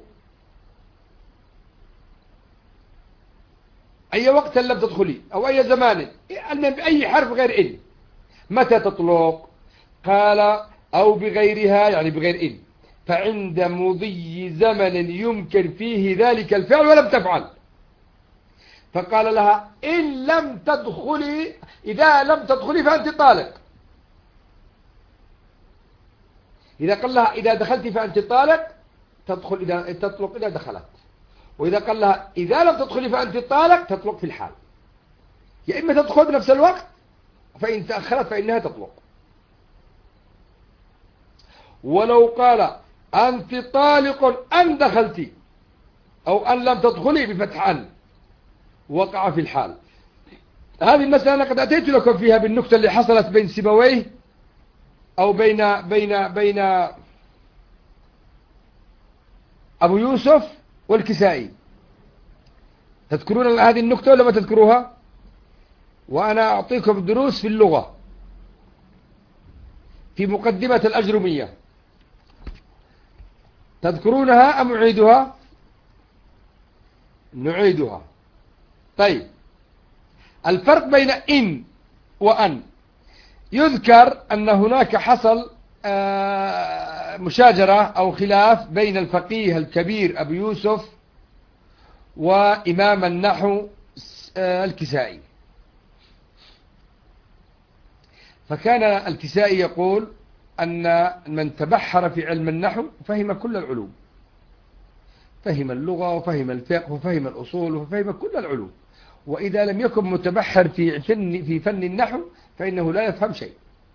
أي وقت لم تدخلي، أو أي زمان، بأي حرف غير إن. متى تطلق؟ قال أو بغيرها، يعني بغير إن، فعند مضي زمن يمكن فيه ذلك الفعل ولم تفعل. فقال لها إن لم تدخلي، إذا لم تدخلي فأنت طالق. إذا قال لها إذا دخلت فأنت طالق، تدخل إذا تطلق إذا دخلت. وإذا قال لها إذا لم تدخلي فأنت طالق، تطلق في الحال. يا إما تدخل بنفس الوقت، فإن تأخرت فإنها تطلق. ولو قال أنت طالق أن دخلت، أو أن لم تدخلي بفتح أن، وقع في الحال. هذه المسألة أنا قد أتيت لكم فيها بالنكتة اللي حصلت بين سيبويه، أو بين أبو يوسف والكسائي. تذكرون هذه النكتة ولا ما تذكروها؟ وأنا أعطيكم دروس في اللغة في مقدمة الأجرمية. تذكرونها أم أعيدها؟ نعيدها. طيب، الفرق بين إن وأن، يذكر أن هناك حصل مشاجرة أو خلاف بين الفقيه الكبير أبو يوسف وإمام النحو الكسائي. فكان الكسائي يقول أن من تبحر في علم النحو فهم كل العلوم، فهم اللغة وفهم الفقه وفهم الأصول وفهم كل العلوم، وإذا لم يكن متبحر في فن النحو فإنه لا يفهم شيء.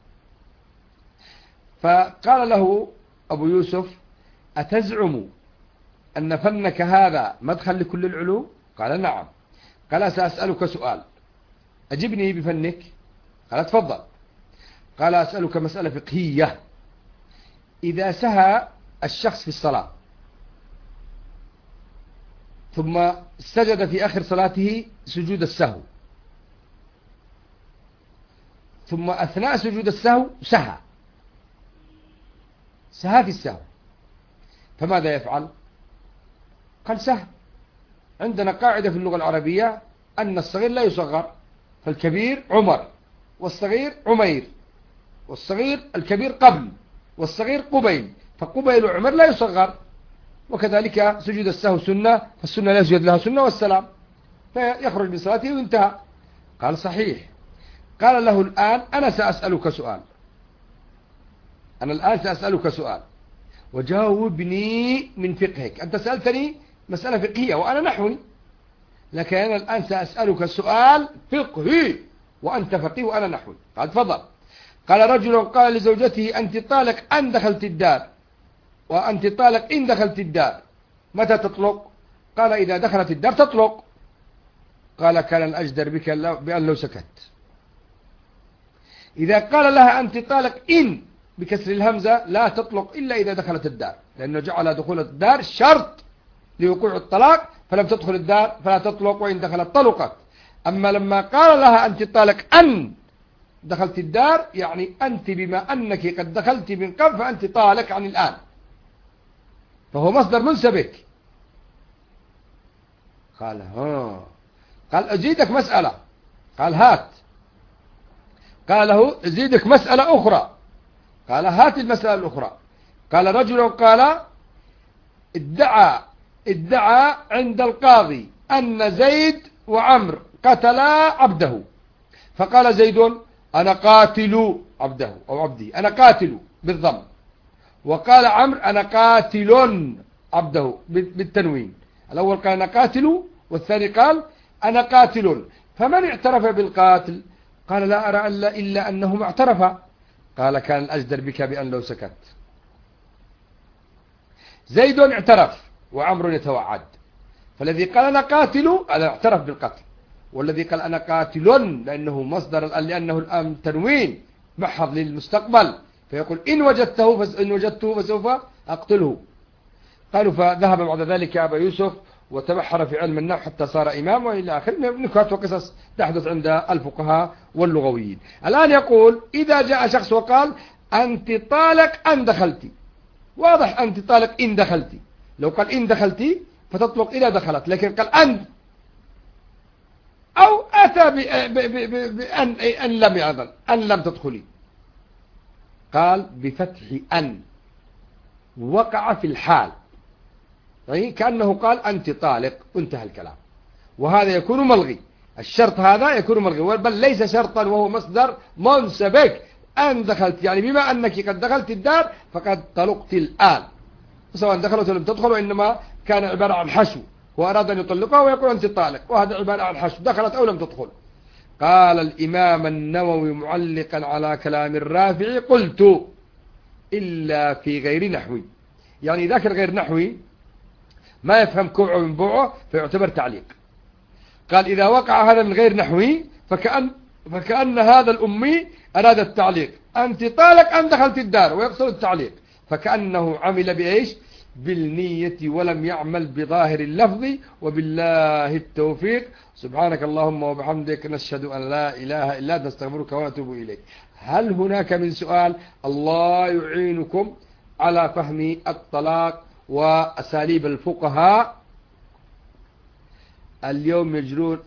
فقال له أبو يوسف أتزعم أن فنك هذا مدخل لكل العلوم؟ قال نعم. قال سأسألك سؤال، أجبني بفنك. قال تفضل. قال أسألك مسألة فقهية، إذا سهى الشخص في الصلاة ثم سجد في آخر صلاته سجود السهو، ثم أثناء سجود السهو سهى في السهو، فماذا يفعل؟ قال سهى. عندنا قاعدة في اللغة العربية أن الصغير لا يصغر، فالكبير عمر، والصغير عمير، والصغير الكبير قبل، والصغير قبيل، فقبيل وعمر لا يصغر. وكذلك سجود السهو سنة، فالسنة لا يسجد لها سنة والسلام، فيخرج من صلاته وانتهى. قال صحيح. قال له الآن أنا سأسألك سؤال، أنا الآن سأسألك سؤال وجاوبني من فقهك. أنت سألتني مسألة فقهية وأنا نحوي، لكن أنا الآن سأسألك سؤال فقهي وأنت فقيه وأنا نحوي. قال تفضل. قال رجل قال لزوجته أنت طالق أن دخلت الدار، وأنت طالق إن دخلت الدار، متى تطلق؟ قال إذا دخلت الدار تطلق. قال كان الأجدر بك بأن لو سكت. إذا قال لها أنت طالق إن بكسر الهمزة لا تطلق إلا إذا دخلت الدار، لأنه جعل دخول الدار شرط لوقوع الطلاق، فلم تدخل الدار فلا تطلق، وإن دخلت طلقت. أما لما قال لها أنت طالق أن دخلت الدار، يعني أنت بما أنك قد دخلت من قبل فأنت طالق عن الآن، فهو مصدر منسبك. قال ها. قال أزيدك مسألة. قال هات. قال له أزيدك مسألة أخرى. قال هات المسألة الأخرى. قال رجل قال ادعى عند القاضي أن زيد وعمر قتلا عبده، فقال زيد أنا قاتل عبده أو عبدي، أنا قاتل بالضم، وقال عمرو أنا قاتل عبده بالتنوين. الأول قال أنا قاتل، والثاني قال أنا قاتل، فمن اعترف بالقاتل؟ قال لا أرى إلا أنهما اعترفا. قال كان الأجدر بك بأن لو سكت. زيد اعترف وعمرو يتوعد، فالذي قال أنا قاتل أنا اعترف بالقتل، والذي قال أنا قاتل لأنه مصدر، لأنه الآن تنوين محض للمستقبل، فيقول إن وجدته فسوف أقتله، قالوا فذهب بعد ذلك أبا يوسف وتبحر في علم النحو حتى صار إمام، وإلى آخره من نكات وقصص تحدث عند الفقهاء واللغويين. الآن يقول إذا جاء شخص وقال أنت طالق أن دخلتي، واضح أنت طالق إن دخلتي، لو قال إن دخلتي فتطلق إلى دخلت، لكن قال أن أو أتى بأن لم يأذن، أن لم تدخلي، قال بفتح أن وقع في الحال، يعني كأنه قال أنت طالق وانتهى الكلام، وهذا يكون ملغي، الشرط هذا يكون ملغي، بل ليس شرطا وهو مصدر منسبك. أن دخلت يعني بما أنك قد دخلت الدار فقد طلقت الآن، سواء دخلت ولم تدخل، وإنما كان عبارة عن حشو وأراد أن يطلقها ويقول أنت طالق، وهذا عبارة عن حشو، دخلت أو لم تدخل. قال الإمام النووي معلقا على كلام الرافعي قلت إلا في غير نحوي، يعني ذاك الغير نحوي ما يفهم كوعه من بوعه فيعتبر تعليق. قال إذا وقع هذا من غير نحوي فكأن هذا الأمي أراد التعليق، أنت طالق أن دخلت الدار، ويقصد التعليق، فكأنه عمل بإيش؟ بالنية ولم يعمل بظاهر اللفظ. وبالله التوفيق. سبحانك اللهم وبحمدك، نشهد أن لا إله إلا أنت، نستغفرك ونتوب إليك. هل هناك من سؤال؟ الله يعينكم على فهم الطلاق وأساليب الفقهاء. اليوم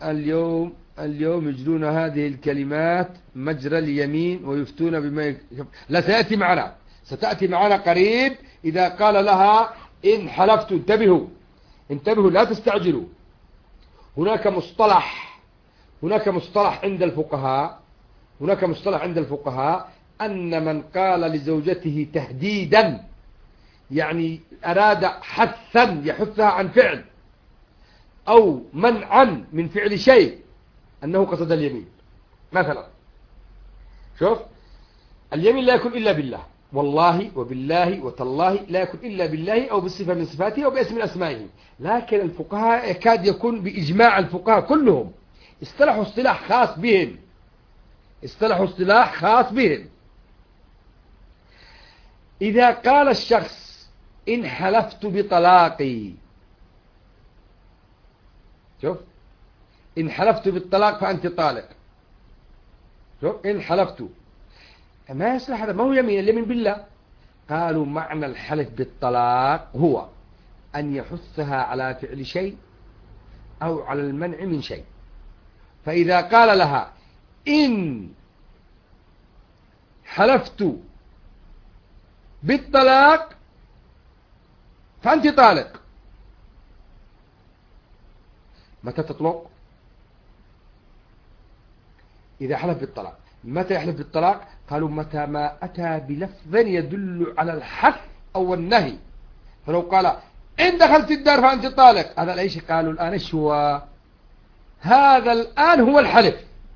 يجرون هذه الكلمات مجرى اليمين ويفتون بما لا ستأتي معنا قريب. إذا قال لها إن حلفت، انتبهوا لا تستعجلوا. هناك مصطلح عند الفقهاء أن من قال لزوجته تهديدا، يعني أراد حثا يحثها عن فعل أو منعا من فعل شيء، أنه قصد اليمين. مثلا شوف، اليمين لا يكون إلا بالله، والله وبالله وتالله، لا يكون إلا بالله أو بالصفة من صفاته أو باسم من أسمائه. لكن الفقهاء يكاد يكون بإجماع الفقهاء كلهم اصطلحوا اصطلاح خاص بهم. إذا قال الشخص إن حلفت بطلاقي، شوف، إن حلفت بالطلاق فأنت طالق، شوف، إن حلفت، ما يصلح هذا، ما هو يمين، اليمين بالله. قالوا معنى الحلف بالطلاق هو أن يحثها على فعل شيء أو على المنع من شيء. فإذا قال لها إن حلفت بالطلاق فأنت طالق، متى تطلق؟ إذا حلف بالطلاق. متى يحلف بالطلاق؟ قالوا متى ما أتى بلفظ يدل على الحث أو النهي. فلو قال إن دخلت الدار فأنت طالق، هذا ليش؟ قالوا الآن إيش هو هذا؟ الآن هو الحلف،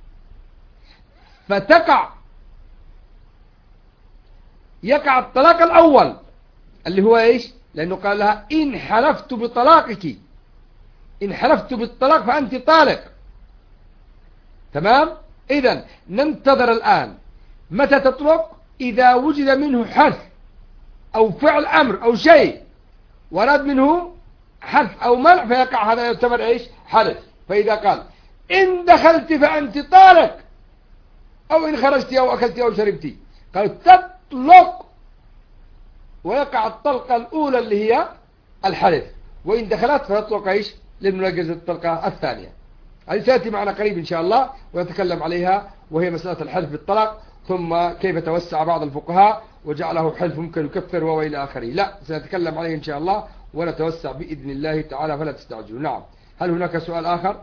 يقع الطلاق الأول اللي هو إيش؟ لأنه قال لها إن حلفت بطلاقك، إن حلفت بالطلاق فأنت طالق. تمام؟ إذن ننتظر الآن متى تطلق؟ إذا وجد منه حث أو فعل أمر أو شيء ورد منه حث أو منع فيقع، هذا يعتبر إيش؟ حلف. فإذا قال إن دخلت فأنت طالق، أو إن خرجت أو أكلت أو شربت، قال تطلق، ويقع الطلقة الأولى اللي هي الحلف. وإن دخلت فتطلق إيش؟ للمنجزة الطلقة الثانية. هذه سيأتي معنا قريب إن شاء الله ونتكلم عليها، وهي مسألة الحلف بالطلاق، ثم كيف توسع بعض الفقهاء وجعله حلف ممكن يكفر وإلى آخره. لا، سنتكلم عليه إن شاء الله ونتوسع بإذن الله تعالى، فلا تستعجلوا. نعم، هل هناك سؤال آخر؟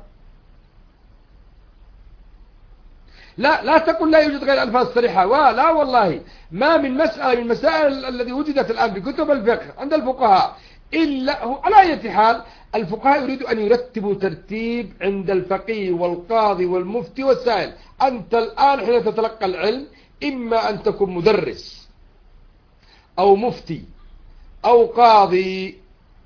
لا تقل لا يوجد غير ألفاظ صريحة، لا والله ما من مسألة من المسائل التي وجدت الآن بكتب الفقه عند الفقهاء إلا هو. على أي حال الفقهاء يريدوا أن يرتبوا ترتيب عند الفقيه والقاضي والمفتي والسائل. أنت الآن حين تتلقى العلم إما أن تكون مدرس أو مفتي أو قاضي،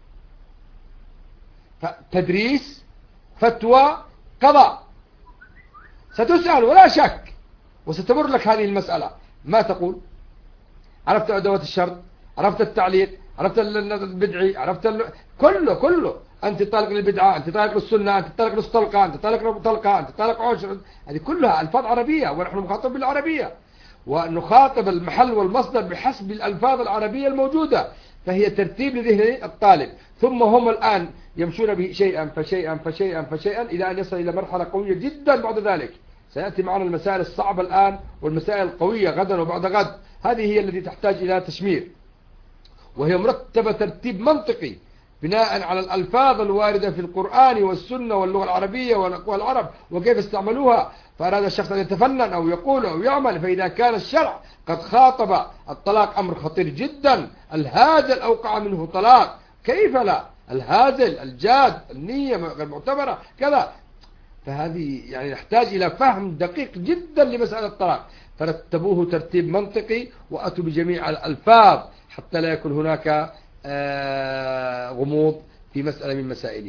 تدريس، فتوى، قضاء، ستسأل ولا شك، وستمر لك هذه المسألة. ما تقول؟ عرفت أدوات الشرط، عرفت التعليق، عرفت البدعي، عرفت كله أنت طالق للبدعة، أنت طالق للسنة، أنت طالق للطلقة، أنت طالق للطلقة، أنت طالق عشر. هذه كلها ألفاظ عربية ونحن مخاطب بالعربية، ونخاطب المحل والمصدر بحسب الألفاظ العربية الموجودة، فهي ترتيب لذهن الطالب. ثم هم الآن يمشون به شيئا فشيئا فشيئا فشيئا إلى أن يصل إلى مرحلة قوية جدا. بعد ذلك سيأتي معنا المسائل الصعبة الآن والمسائل القوية غدا وبعد غد. هذه هي التي تحتاج إلى تشمير، وهي مرتبة ترتيب منطقي بناء على الألفاظ الواردة في القرآن والسنة واللغة العربية والأقوال العرب وكيف استعملوها. فأراد الشخص أن يتفنن أو يقول أو يعمل، فإذا كان الشرع قد خاطب الطلاق أمر خطير جدا، الهازل أوقع منه طلاق، كيف لا؟ الهازل الجاد النية غير معتبرة كذا. فهذه يعني يحتاج إلى فهم دقيق جدا لمسألة الطلاق، فرتبوه ترتيب منطقي وأتوا بجميع الألفاظ حتى لا يكون هناك غموض في مسألة من مسائله.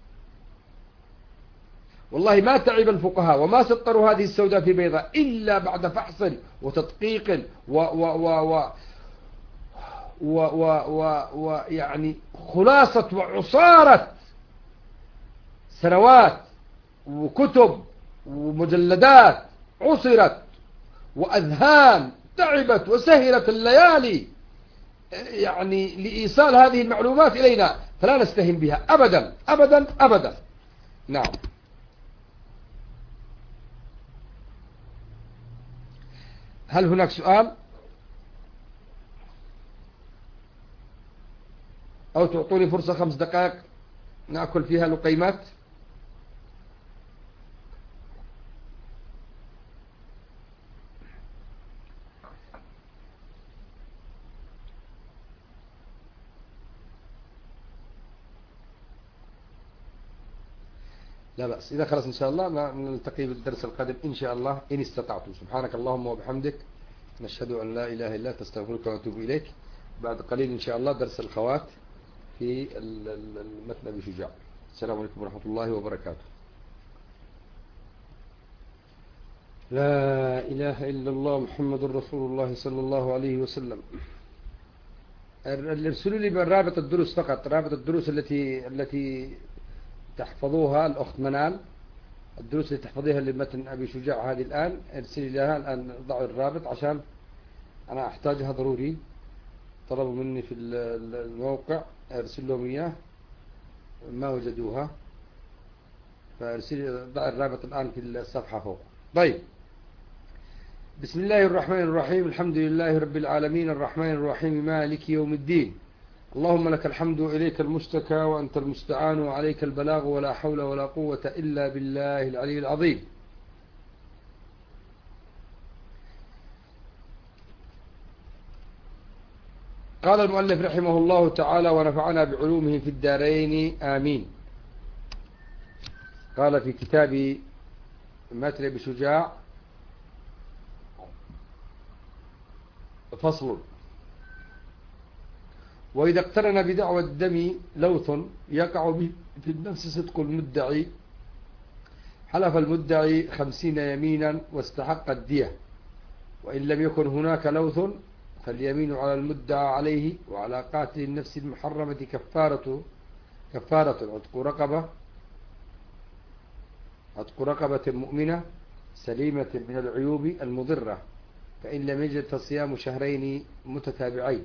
والله ما تعب الفقهاء وما سطروا هذه السوداء في بيضاء إلا بعد فحص وتدقيق ويعني خلاصة وعصارة سنوات وكتب ومجلدات عصرت، وأذهان تعبت وسهرت الليالي يعني لإيصال هذه المعلومات إلينا، فلا نستهين بها أبدا أبدا أبدا. نعم. هل هناك سؤال أو تعطوني فرصة 5 دقائق نأكل فيها لقيمات؟ لا بأس، إذا خلص إن شاء الله نلتقي بالدرس القادم إن شاء الله إن استطعتم. سبحانك اللهم وبحمدك، نشهد أن لا إله إلا أنت، نستغفرك ونتوب إليك. بعد قليل إن شاء الله درس الخوات في المتن أبي شجاع. السلام عليكم ورحمة الله وبركاته. لا إله إلا الله محمد رسول الله صلى الله عليه وسلم. ارسلوا لي رابط الدروس فقط، رابط الدروس التي تحفظوها الأخت منال، الدروس اللي تحفظيها لمتن أبي شجاع هذه الآن ارسلي لها الآن، ضعوا الرابط عشان أنا أحتاجها ضروري. طلبوا مني في الموقع ارسل لهم إياه ما وجدوها، فارسلي ضع الرابط الآن في الصفحة فوق. طيب، بسم الله الرحمن الرحيم. الحمد لله رب العالمين الرحمن الرحيم مالك يوم الدين. اللهم لك الحمد وإليك المشتكى وأنت المستعان وعليك البلاغ ولا حول ولا قوة إلا بالله العلي العظيم. قال المؤلف رحمه الله تعالى ونفعنا بعلومه في الدارين آمين. قال في كتاب متن أبي شجاع: فصل: وإذا اقترن بدعوى الدم لوث يقع به في النفس صدق المدعي، حلف المدعي 50 يمينا واستحق الدية، وإن لم يكن هناك لوث فاليمين على المدعى عليه، وعلى قاتل النفس المحرمة كفارة عتق رقبة مؤمنة سليمة من العيوب المضرة، فإن لم يجد فصيام شهرين متتابعين.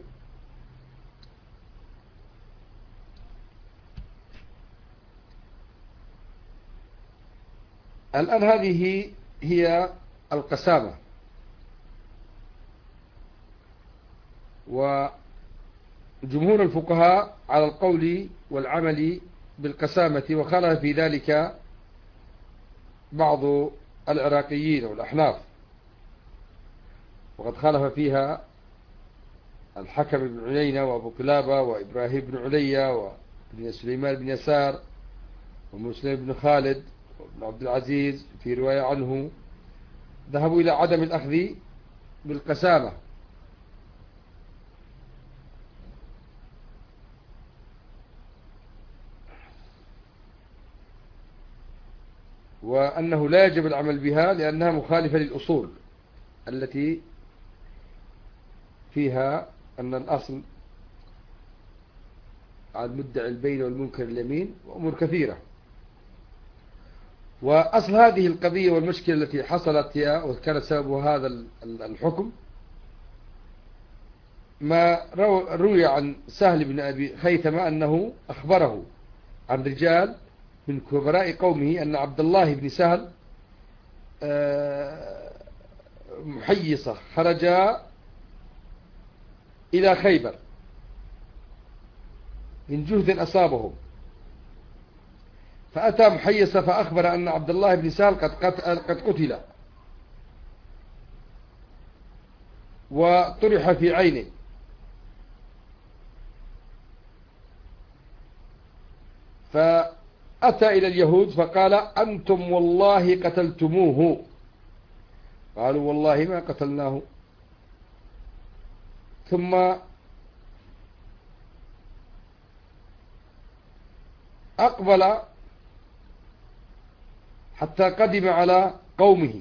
الآن هذه هي القسامة، وجمهور الفقهاء على القول والعمل بالقسامة، وخالف في ذلك بعض العراقيين والأحناف، وقد خالف فيها الحكم بن عيينة وأبو قلابة وإبراهيم بن عليا وابن سليمان بن يسار ومسلم بن خالد وابن عبد العزيز. في رواية عنه ذهبوا إلى عدم الأخذ بالقسامة، وأنه لا يجب العمل بها لأنها مخالفة للأصول التي فيها أن الأصل عن مدعي البين والمنكر اليمين وأمور كثيرة. وأصل هذه القضية والمشكلة التي حصلت هي وكانت سبب هذا الحكم ما روي عن سهل بن أبي خيثمة أنه أخبره عن رجال من كبراء قومه أن عبد الله بن سهل محيصة خرج إلى خيبر من جهد أصابهم، فأتى محيصة فأخبر أن عبد الله بن سهل قد قتل وطرح في عينه، فأتى إلى اليهود فقال أنتم والله قتلتموه، قالوا والله ما قتلناه. ثم أقبل حتى قدم على قومه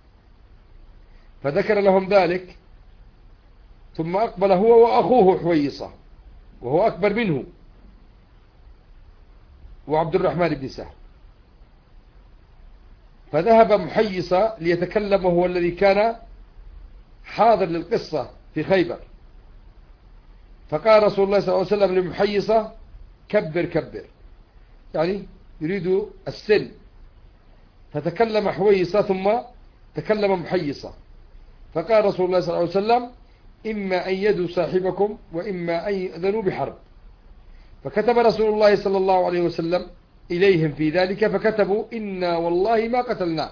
فذكر لهم ذلك، ثم أقبل هو وأخوه حويصة وهو أكبر منه وعبد الرحمن بن سهل، فذهب محيصة ليتكلم وهو الذي كان حاضر للقصة في خيبر، فقال رسول الله صلى الله عليه وسلم لمحيصة كبر كبر، يعني يريد السن، فتكلم حويصة ثم تكلم محيصة، فقال رسول الله صلى الله عليه وسلم إما أن يدوا صاحبكم وإما أن يأذنوا بحرب، فكتب رسول الله صلى الله عليه وسلم إليهم في ذلك فكتبوا إنا والله ما قتلنا.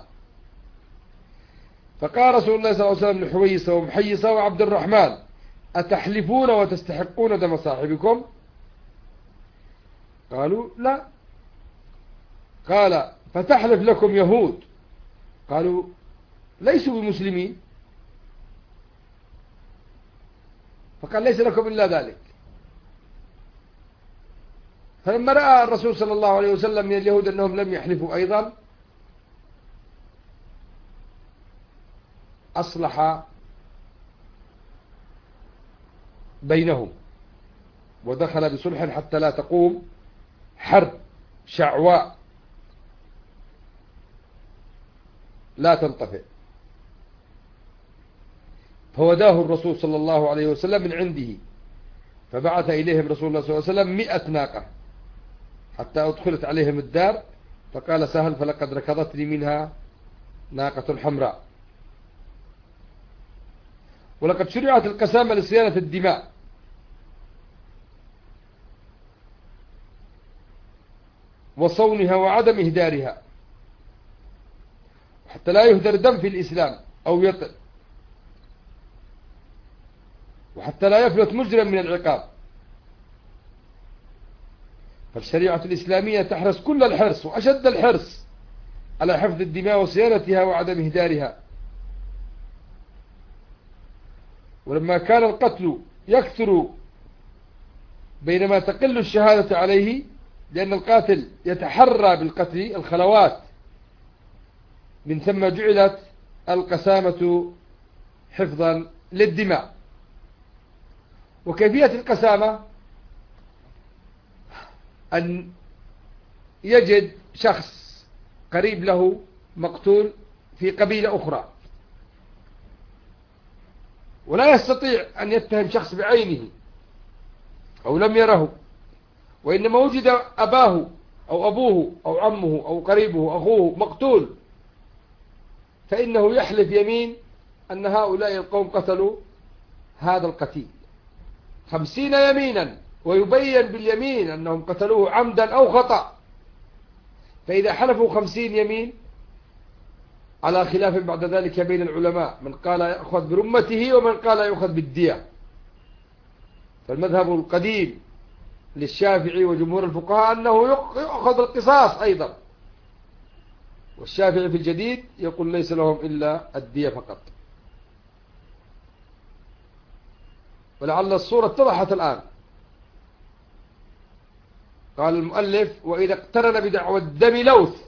فقال رسول الله صلى الله عليه وسلم لحويصة ومحيصة وعبد الرحمن أتحلفون وتستحقون دم صاحبكم؟ قالوا لا. قال فتحلف لكم يهود؟ قالوا ليسوا بمسلمين. فقال ليس لكم إلا ذلك. فلما رأى الرسول صلى الله عليه وسلم من اليهود أنهم لم يحلفوا أيضا أصلح بينهم ودخل بصلح حتى لا تقوم حرب شعواء لا تنطفئ، فوداه الرسول صلى الله عليه وسلم من عنده، فبعث إليهم رسول الله صلى الله عليه وسلم 100 ناقة حتى أدخلت عليهم الدار، فقال سهل فلقد ركضتني منها ناقة حمراء. ولقد شرعت القسامة لصيانة الدماء، وصونها وعدم إهدارها، حتى لا يهدر دم في الإسلام أو يطل، وحتى لا يفلت مجرم من العقاب. فالشريعة الإسلامية تحرص كل الحرص وأشد الحرص على حفظ الدماء وصيانتها وعدم إهدارها. ولما كان القتل يكثر بينما تقل الشهادة عليه، لأن القاتل يتحرى بالقتل الخلوات، من ثم جعلت القسامة حفظا للدماء. وكيفية القسامة أن يجد شخص قريب له مقتول في قبيلة أخرى، ولا يستطيع أن يتهم شخص بعينه أو لم يره، وإنما وجد أباه أو أبوه أو عمه أو قريبه أخوه مقتول، فإنه يحلف يمين أن هؤلاء القوم قتلوا هذا القتيل 50 يمينا، ويبين باليمين أنهم قتلوه عمدا أو خطأ. فإذا حلفوا 50 يمين على خلاف بعد ذلك بين العلماء، من قال يأخذ برمته ومن قال يأخذ بالدية. فالمذهب القديم للشافعي وجمهور الفقهاء أنه يأخذ القصاص أيضا، والشافعي في الجديد يقول ليس لهم إلا الدية فقط. ولعل الصورة اتضحت الآن. قال المؤلف وإذا اقترن بدعوى الدم لوث،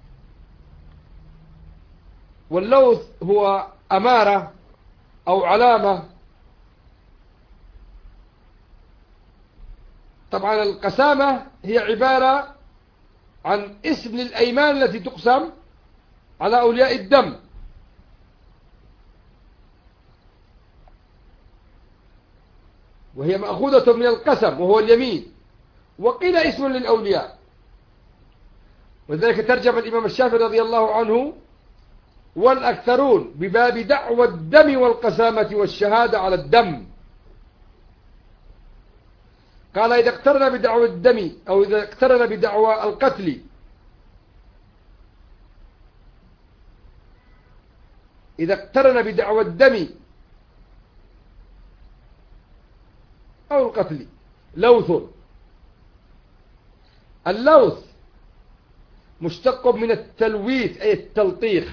واللوث هو أمارة أو علامة طبعا القسامة هي عبارة عن اسم للأيمان التي تقسم على أولياء الدم، وهي مأخوذة من القسم وهو اليمين، وقيل اسم للأولياء. ولذلك ترجم الإمام الشافعي رضي الله عنه: والأكثرون بباب دعوى الدم والقسامة والشهادة على الدم. قال: إذا اقترن بدعوى الدم أو إذا اقترن بدعوى القتل إذا اقترن بدعوى الدم أو القتل لوث. اللوث مشتق من التلويث أي التلطيخ،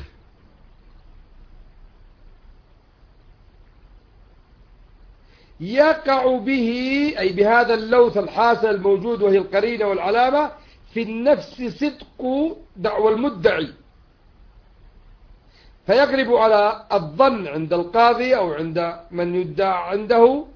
يقع به أي بهذا اللوث الحاصل الموجود وهي القرينة والعلامة في النفس صدق دعوى المدعي، فيغلب على الظن عند القاضي أو عند من يدعى عنده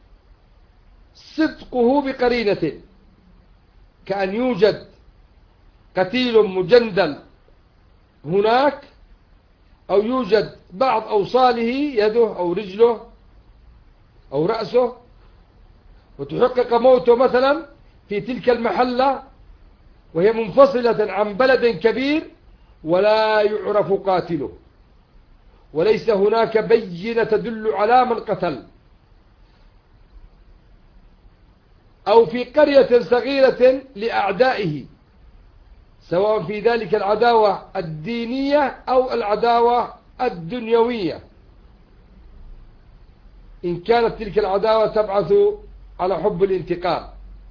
صدقه بقرينة، كأن يوجد قتيل مجندل هناك، أو يوجد بعض أوصاله يده أو رجله أو رأسه، وتحقق موته مثلا في تلك المحلة وهي منفصلة عن بلد كبير ولا يعرف قاتله، وليس هناك بينة تدل على من قتل، أو في قرية صغيرة لأعدائه، سواء في ذلك العداوة الدينية أو العداوة الدنيوية، إن كانت تلك العداوة تبعث على حب الانتقام،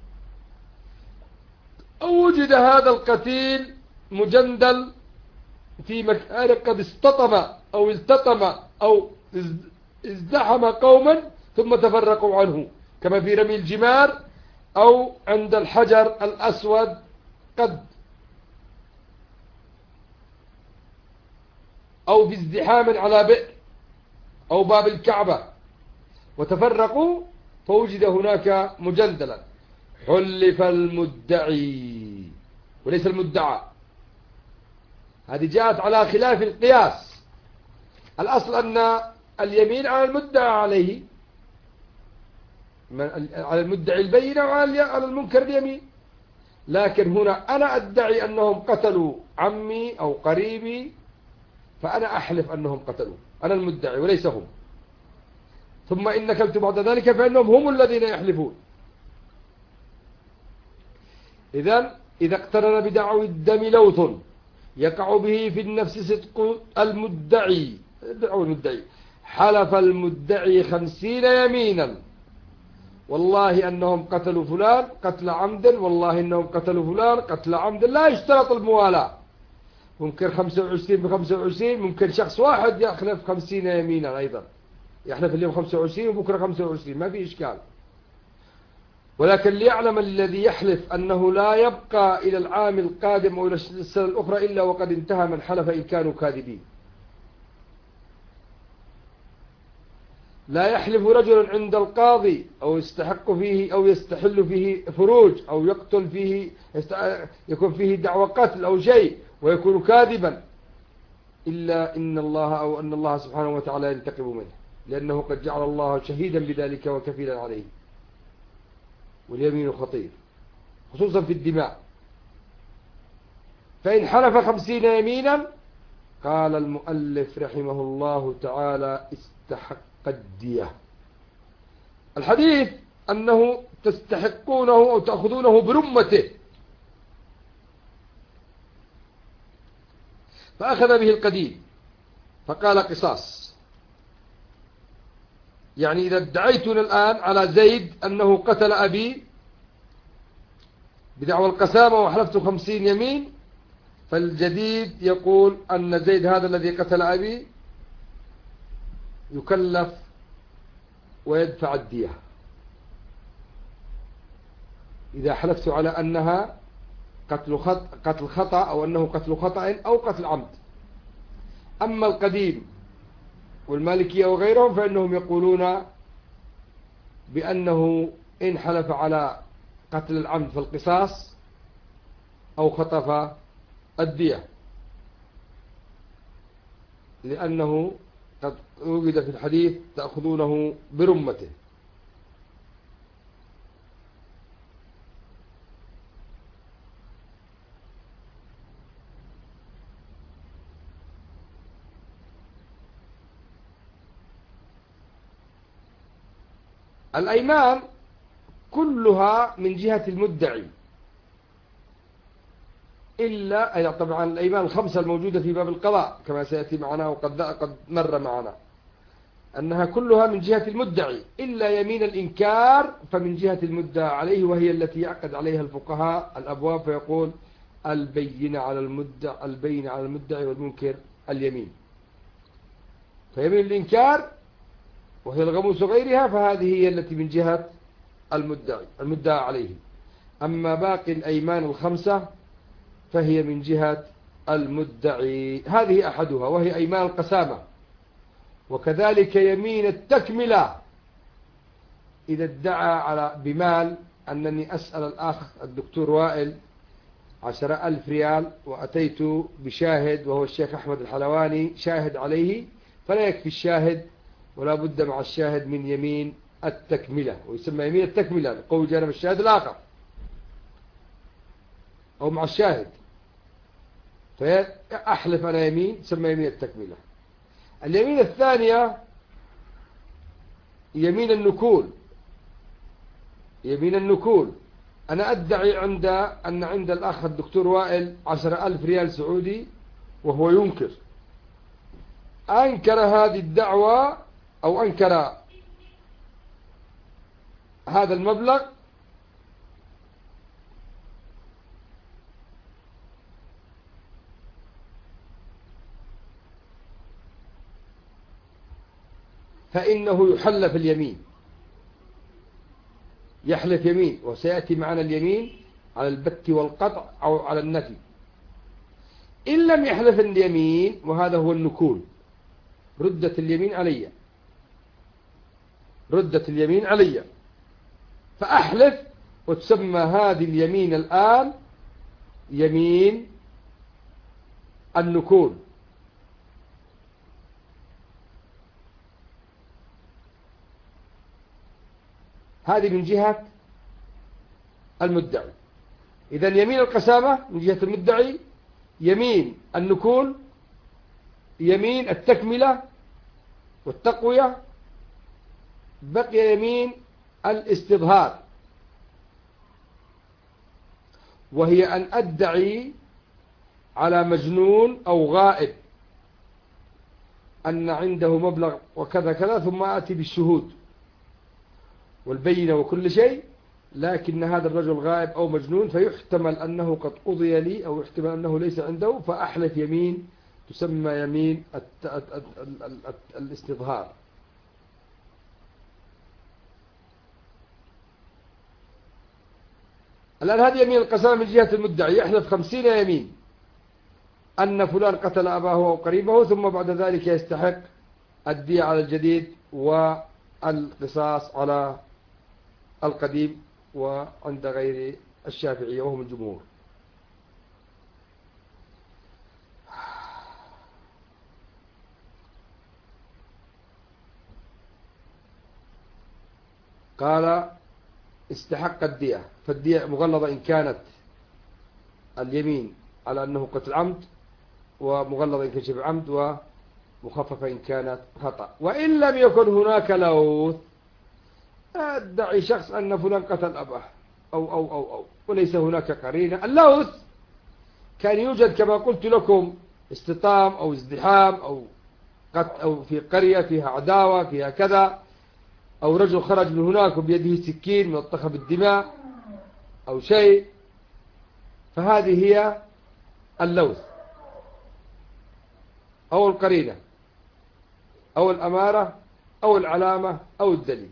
أو وجد هذا القتيل مجندل في مكان قد استطم أو التطم أو ازدحم قوما ثم تفرقوا عنه، كما في رمي الجمار أو عند الحجر الأسود قد، أو في ازدحام على بئر أو باب الكعبة وتفرقوا فوجد هناك مجندلا، حلف المدعي وليس المدعى. هذه جاءت على خلاف القياس، الأصل أن اليمين على المدعى عليه، على المدعي البينة وعلى المنكر اليمين، لكن هنا أنا أدعي أنهم قتلوا عمي أو قريبي، فأنا أحلف أنهم قتلوا، أنا المدعي وليس هم، ثم إن نكلت بعد ذلك فإنهم هم الذين يحلفون. إذا اقترن بدعوى الدم لوث يقع به في النفس صدق المدعي، دعوى المدعي، حلف المدعي 50 يمينا والله أنهم قتلوا فلان قتل عمد، والله أنهم قتلوا فلان قتل عمد، لا يشترط الموالاة، ممكن 25 ب25، ممكن شخص واحد يحلف 50 يمينا أيضا، يحلف اليوم 25 وبكرة 25، ما في إشكال، ولكن ليعلم الذي يحلف أنه لا يبقى إلى العام القادم أو إلى السنة الأخرى إلا وقد انتهى من حلف إن كانوا كاذبين. لا يحلف رجل عند القاضي أو يستحق فيه أو يستحل فيه فروج أو يقتل فيه يكون فيه دعوى قتل أو شيء ويكون كاذبا إلا إن الله أو أن الله سبحانه وتعالى ينتقم منه، لأنه قد جعل الله شهيدا بذلك وكفيلا عليه، واليمين خطير خصوصا في الدماء. فإن حلف 50 يمينا قال المؤلف رحمه الله تعالى استحق الدية. الحديث أنه تستحقونه أو تأخذونه برمته، فأخذ به القديم فقال قصاص، يعني إذا ادعيتنا الآن على زيد أنه قتل أبي بدعوى القسامة وحلفت 50 يمين، فالجديد يقول أن زيد هذا الذي قتل أبي يكلف ويدفع الدية إذا حلفت على أنها قتل خطأ أو أنه قتل خطأ أو قتل عمد. أما القديم والمالكية وغيرهم فإنهم يقولون بأنه إن حلف على قتل العمد في القصاص أو خطف الدية، لأنه قد وجد في الحديث تأخذونه برمته. الأيمان كلها من جهة المدعي، إلا طبعا الأيمان الخمسة الموجودة في باب القضاء كما سيأتي معنا وقد مر معنا أنها كلها من جهة المدعي، إلا يمين الإنكار فمن جهة المدعى عليه، وهي التي يعقد عليها الفقهاء الأبواب فيقول البينة على المدعي والمنكر اليمين. فيمين الإنكار وهي الغموس وغيرها فهذه هي التي من جهة المدعى عليه. أما باقي الأيمان الخمسة فهي من جهة المدعي. هذه أحدها وهي أيمان القسامة، وكذلك يمين التكملة إذا ادعى على بمال أنني أسأل الأخ الدكتور وائل 10,000 ريال وأتيت بشاهد وهو الشيخ أحمد الحلواني شاهد عليه، فلا يكفي الشاهد ولا بد مع الشاهد من يمين التكملة، ويسمى يمين التكملة قول جانب الشاهد الآخر أو مع الشاهد، فأحلف أنا يمين تسمى يمين التكملة. اليمين الثانية يمين النكول. يمين النكول أنا أدعي أن عند الأخ الدكتور وائل 10,000 ريال سعودي وهو ينكر، أنكر هذه الدعوة أو أنكر هذا المبلغ، فإنه يحلف اليمين، يحلف يمين، وسيأتي معنا اليمين على البت والقطع أو على النفي. إن لم يحلف اليمين وهذا هو النكول ردت اليمين علي، فأحلف وتسمى هذه اليمين الآن يمين النكول. هذه من جهة المدعي. إذن يمين القسامة من جهة المدعي، يمين النكول، يمين التكملة والتقوية، بقي يمين الاستظهار، وهي أن أدعي على مجنون أو غائب أن عنده مبلغ وكذا كذا، ثم أتي بالشهود والبينة وكل شيء، لكن هذا الرجل غائب أو مجنون، فيحتمل أنه قد قضي لي أو يحتمل أنه ليس عنده، فأحلف يمين تسمى يمين الاستظهار. الآن هذه يمين القسامة من جهة المدعي، يحلف 50 يمين أن فلان قتل أباه أو قريبه، ثم بعد ذلك يستحق الدية على الجديد والقصاص على القديم، وعند غير الشافعية وهم الجمهور. قال استحق الدية، فالدية مغلظة إن كانت اليمين على أنه قتل عمد، ومغلظة إن كان شبه عمد، ومخففة إن كانت خطأ. وإن لم يكن هناك لوث، أدعي شخص أن فلان قتل أباه أو وليس هناك قرينة. اللوث كان يوجد كما قلت لكم استطام أو ازدحام أو في قرية فيها عداوة فيها كذا، أو رجل خرج من هناك وبيده سكين ملطخة بالدماء أو شيء، فهذه هي اللوث أو القرينة أو الأمارة أو العلامة أو الدليل.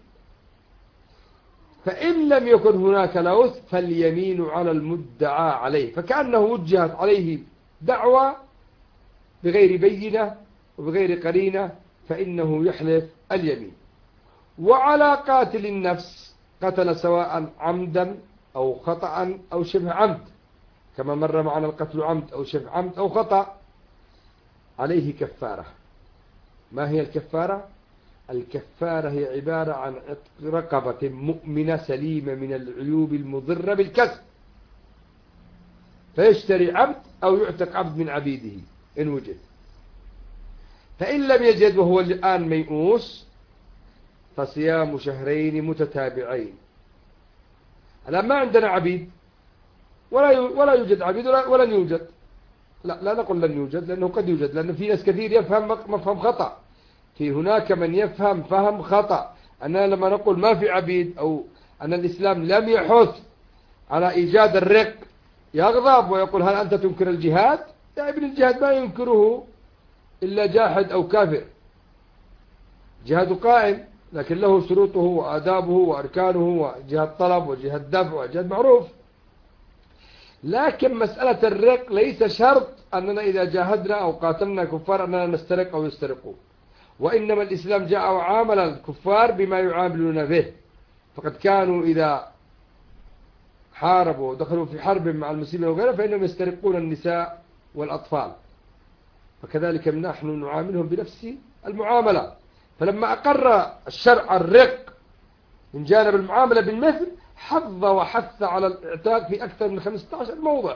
فإن لم يكن هناك لوث فاليمين على المدعى عليه، فكأنه وجهت عليه دعوة بغير بينة وبغير قرينة، فإنه يحلف اليمين. وعلى قاتل النفس قتل سواء عمدا أو خطأ أو شبه عمد، كما مر معنا القتل عمد أو شبه عمد أو خطأ، عليه كفارة. ما هي الكفارة؟ الكفارة هي عبارة عن عتق رقبة مؤمنة سليمة من العيوب المضرة بالكسب، فيشتري عبد أو يعتق عبد من عبيده إن وجد. فإن لم يجد وهو الآن ميؤوس فصيام شهرين متتابعين. الآن ما عندنا عبيد ولا يوجد عبيد ولن يوجد، لا نقول لن يوجد، لأنه قد يوجد، لأن في ناس كثير يفهم مفهوم خطأ. في هناك من يفهم فهم خطأ، أننا لما نقول ما في عبيد أو أن الإسلام لم يحث على إيجاد الرق يغضب ويقول هل أنت تنكر الجهاد؟ يا ابن، الجهاد ما ينكره إلا جاحد أو كافر. جهاد قائم، لكن له شروطه وآدابه وأركانه، وجهاد طلب وجهاد دفع وجهاد معروف. لكن مسألة الرق ليس شرط أننا إذا جاهدنا أو قاتلنا كفار أننا نسترق أو يسترقوا، وإنما الإسلام جاء وعامل الكفار بما يعاملون به. فقد كانوا إذا حاربوا ودخلوا في حرب مع المسلمين وغيره فإنهم يسترقون النساء والأطفال، فكذلك نحن نعاملهم بنفس المعاملة. فلما أقر الشرع الرق من جانب المعاملة بالمثل، حظ وحث على الاعتاق في أكثر من 15 موضع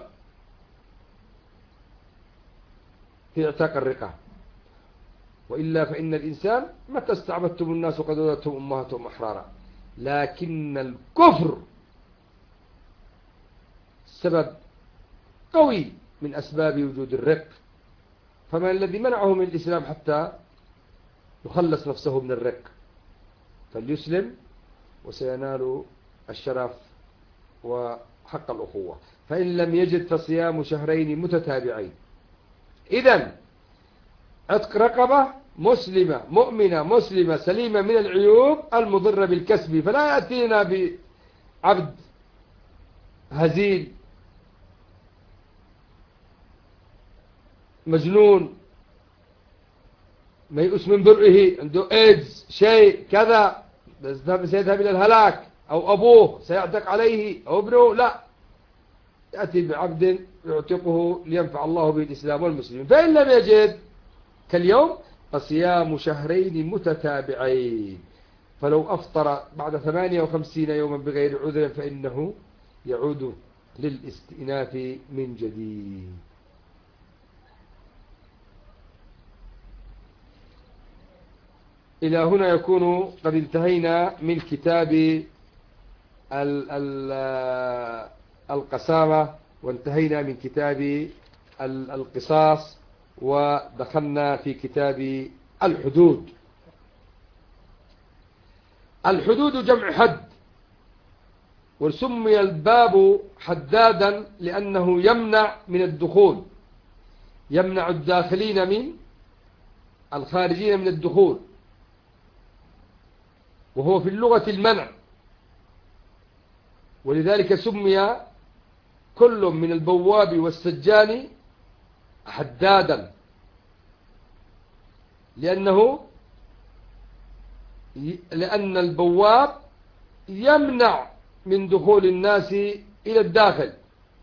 في اعتاق الرقة. وإلا فإن الإنسان متى استعبدتم الناس وقد ولدتهم أمهاتهم أحرارا. لكن الكفر سبب قوي من أسباب وجود الرق، فما الذي منعه من الإسلام حتى يخلص نفسه من الرق؟ فليسلم وسينال الشرف وحق الأخوة. فإن لم يجد فصيام شهرين متتابعين. إذن عتق رقبة مسلمة مؤمنة مسلمة سليمة من العيوب المضرة بالكسب، فلا يأتينا بعبد هزيل مجنون ميؤوس من برئه، عنده ايدز شيء كذا سيذهب إلى الهلاك، أو أبوه سيعتق عليه أو ابنه، لا، يأتي بعبد يعتقه لينفع الله به الإسلام والمسلمين. فإن لم يجد كاليوم فصيام شهرين متتابعين، فلو أفطر بعد 58 يوما بغير عذر فإنه يعود للاستئناف من جديد. إلى هنا يكون قد انتهينا من كتاب القسامة، وانتهينا من كتاب القصاص، ودخلنا في كتاب الحدود. الحدود جمع حد، وسمي الباب حدادا لأنه يمنع من الدخول، يمنع الداخلين من الخارجين من الدخول، وهو في اللغة المنع. ولذلك سمي كل من البواب والسجان حدادا، لأن البواب يمنع من دخول الناس إلى الداخل،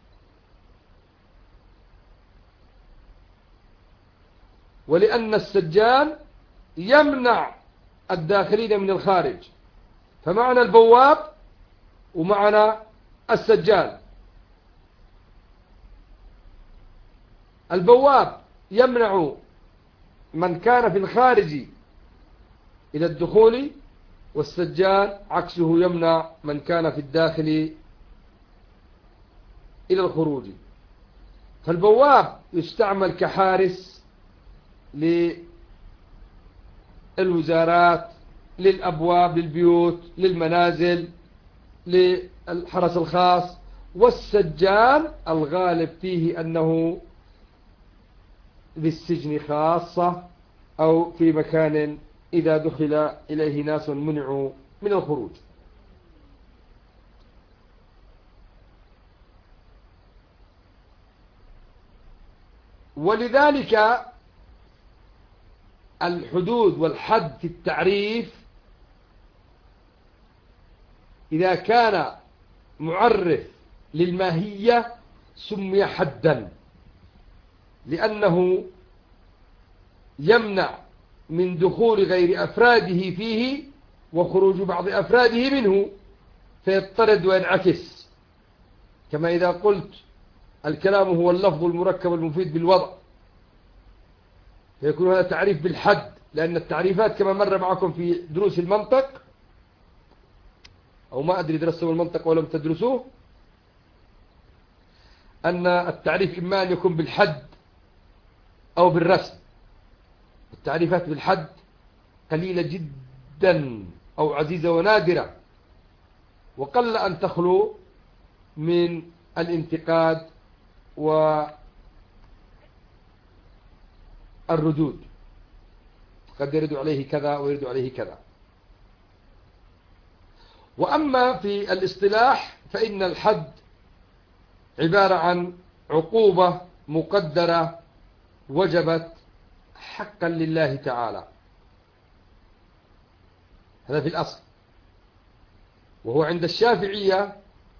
ولأن السجان يمنع الداخلين من الخارج. فمعنى البواب ومعنى السجان. البواب يمنع من كان في الخارج إلى الدخول، والسجان عكسه يمنع من كان في الداخل إلى الخروج. فالبواب يستعمل كحارس للوزارات، للأبواب، للبيوت، للمنازل، للحرس الخاص. والسجان الغالب فيه أنه بالسجن خاصة، أو في مكان إذا دخل إليه ناس منعوا من الخروج. ولذلك الحدود والحد في التعريف إذا كان معرف للماهية سمي حدا، لأنه يمنع من دخول غير أفراده فيه وخروج بعض أفراده منه، فيضطرد وينعكس. كما إذا قلت الكلام هو اللفظ المركب المفيد بالوضع، فيكون هذا تعريف بالحد، لأن التعريفات كما مر معكم في دروس المنطق، أو ما أدري درستم المنطق ولم تدرسوه، أن التعريف إما أن يكون بالحد أو بالرسم. التعريفات بالحد قليلة جدا أو عزيزة ونادرة، وقل أن تخلو من الانتقاد والردود، قد يرد عليه كذا ويرد عليه كذا. وأما في الاصطلاح فإن الحد عبارة عن عقوبة مقدرة وجبت حقا لله تعالى، هذا في الأصل. وهو عند الشافعية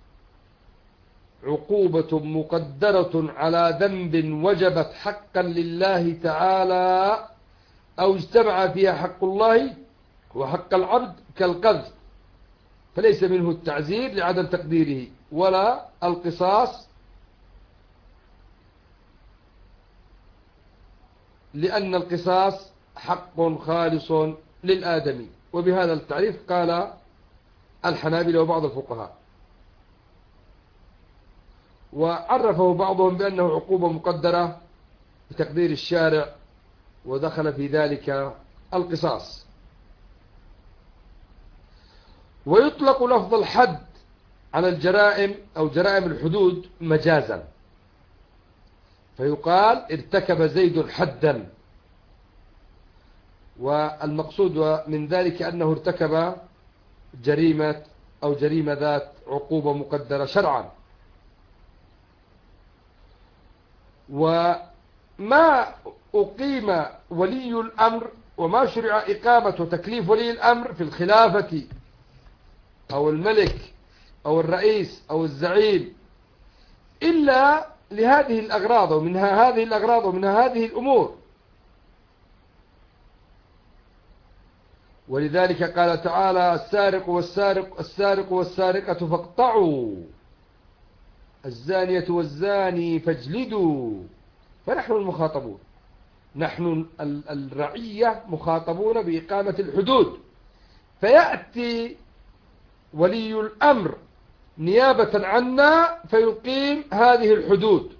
عقوبة مقدرة على ذنب وجبت حقا لله تعالى أو اجتمع فيها حق الله وحق العبد كالقذف، فليس منه التعزير لعدم تقديره، ولا القصاص لأن القصاص حق خالص للآدمي. وبهذا التعريف قال الحنابلة وبعض الفقهاء، وعرفه بعضهم بأنه عقوبة مقدرة بتقدير الشارع، ودخل في ذلك القصاص. ويطلق لفظ الحد على الجرائم أو جرائم الحدود مجازا، فيقال ارتكب زيد حدا، والمقصود من ذلك أنه ارتكب جريمة أو جريمة ذات عقوبة مقدرة شرعا. وما أقيم ولي الأمر وما شرع إقامة وتكليف ولي الأمر في الخلافة أو الملك أو الرئيس أو الزعيم إلا لهذه الأغراض، ومنها هذه الأغراض ومنها هذه الأمور. ولذلك قال تعالى: السارق والسارقة فاقطعوا، الزانية والزاني فاجلدوا. فنحن المخاطبون، نحن الرعية مخاطبون بإقامة الحدود، فيأتي ولي الأمر نيابة عنا فيقيم هذه الحدود،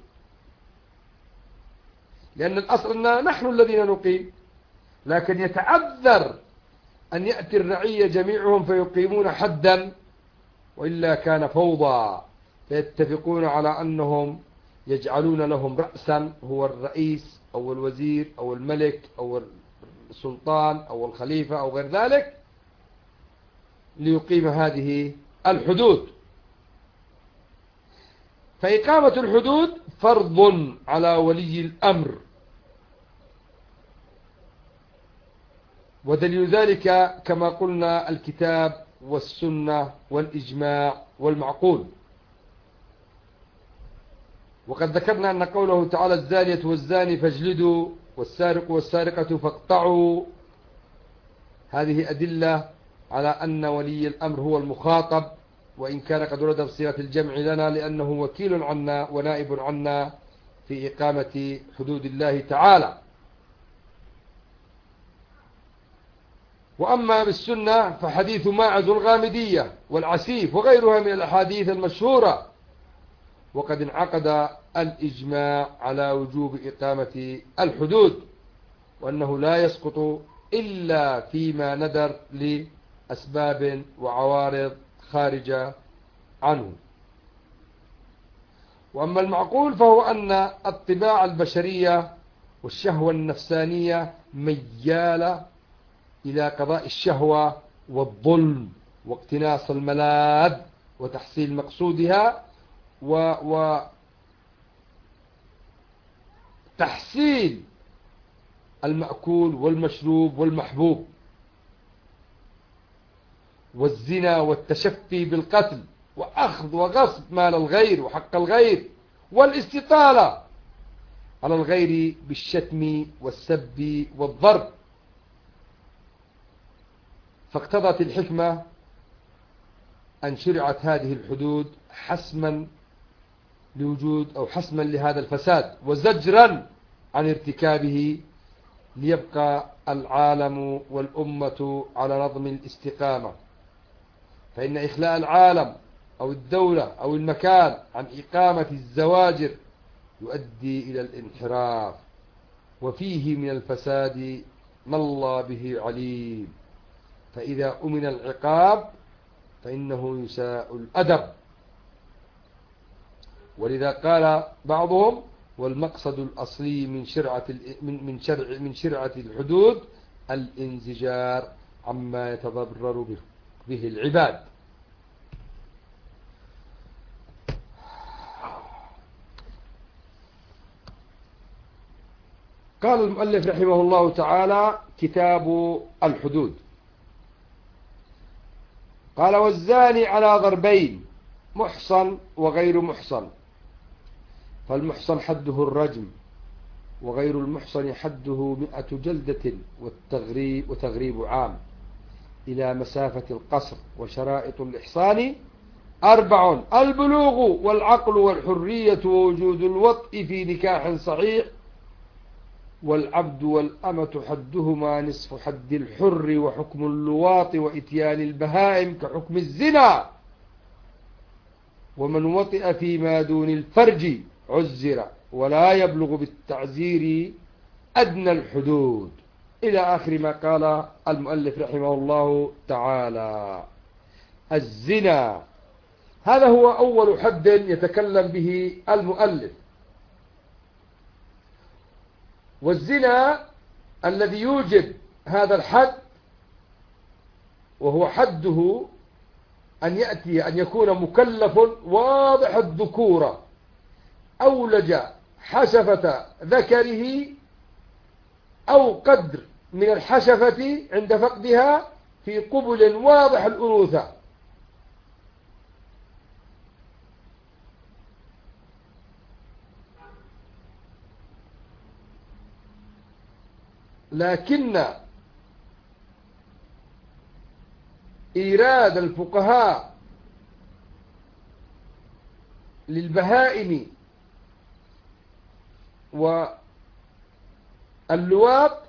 لأن الأصل أننا نحن الذين نقيم، لكن يتعذر أن يأتي الرعية جميعهم فيقيمون حدا، وإلا كان فوضى. فيتفقون على أنهم يجعلون لهم رأسا هو الرئيس أو الوزير أو الملك أو السلطان أو الخليفة أو غير ذلك، ليقيم هذه الحدود. فإقامة الحدود فرض على ولي الأمر، ودليل ذلك كما قلنا الكتاب والسنة والإجماع والمعقول. وقد ذكرنا أن قوله تعالى: الزانية والزاني فاجلدوا، والسارق والسارقة فاقطعوا، هذه أدلة على أن ولي الأمر هو المخاطب، وإن كان قد ورد بصيغة الجمع لنا لأنه وكيل عنا ونائب عنا في إقامة حدود الله تعالى. وأما بالسنة فحديث ماعز الغامدية والعسيف وغيرها من الأحاديث المشهورة، وقد انعقد الإجماع على وجوب إقامة الحدود، وأنه لا يسقط إلا فيما ندر لأسباب وعوارض خارجة عنه. وأما المعقول فهو أن الطباع البشرية والشهوة النفسانية ميالة إلى قضاء الشهوة والظلم واقتناص الملاذ وتحصيل مقصودها وتحصيل المأكول والمشروب والمحبوب، والزنا والتشفي بالقتل وأخذ وغصب مال الغير وحق الغير، والاستطالة على الغير بالشتم والسب والضرب. فاقتضت الحكمة أن شرعت هذه الحدود حسما لوجود أو حسما لهذا الفساد وزجرا عن ارتكابه، ليبقى العالم والأمة على نظم الاستقامة. فإن إخلاء العالم أو الدولة أو المكان عن إقامة الزواجر يؤدي إلى الانحراف، وفيه من الفساد ما الله به عليم. فإذا أمن العقاب فإنه يساء الأدب. ولذا قال بعضهم: والمقصد الأصلي من شرعة الحدود الانزجار عما يتضرر به العباد. قال المؤلف رحمه الله تعالى: كتاب الحدود. قال: والزاني على ضربين: محصن وغير محصن. فالمحصن حده الرجم، وغير المحصن حده 100 جلدة وتغريب عام إلى مسافة القصر. وشرائط الإحصان 4: البلوغ والعقل والحرية ووجود الوطء في نكاح صحيح. والعبد والأمة حدهما نصف حد الحر، وحكم اللواط وإتيان البهائم كحكم الزنا. ومن وطئ فيما دون الفرج عزر، ولا يبلغ بالتعزير أدنى الحدود، إلى آخر ما قال المؤلف رحمه الله تعالى. الزنا هذا هو أول حد يتكلم به المؤلف. والزنا الذي يوجب هذا الحد وهو حده أن يكون مكلف واضح الذكورة، أولج حشفة ذكره أو قدر من الحشفة عند فقدها في قبل واضح الأنوثة. لكن إيراد الفقهاء للبهائم واللواط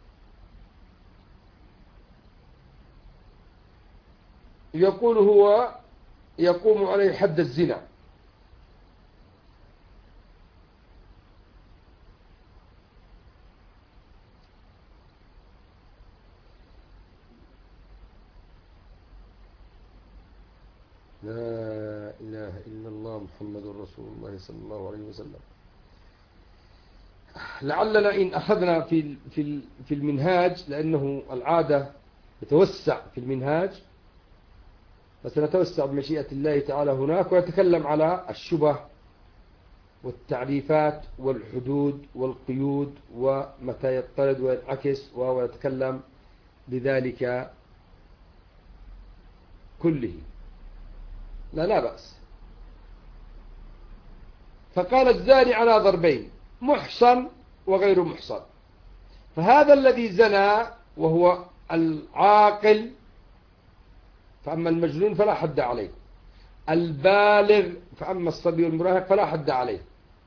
يقول هو يقوم عليه حد الزنا. لا إله إلا الله محمد رسول الله صلى الله عليه وسلم. لعلنا إن أخذنا في المنهاج، لأنه العادة يتوسع في المنهاج، فسنتوسع بمشيئة الله تعالى هناك، ونتكلم على الشبه والتعريفات والحدود والقيود ومتى يضطرد وينعكس، ونتكلم بذلك كله، لا بأس. فقال: الزاني على ضربين: محصن وغير محصن. فهذا الذي زنى وهو العاقل فأما المجنون فلا حد عليه، البالغ فأما الصبي والمراهق فلا حد عليه،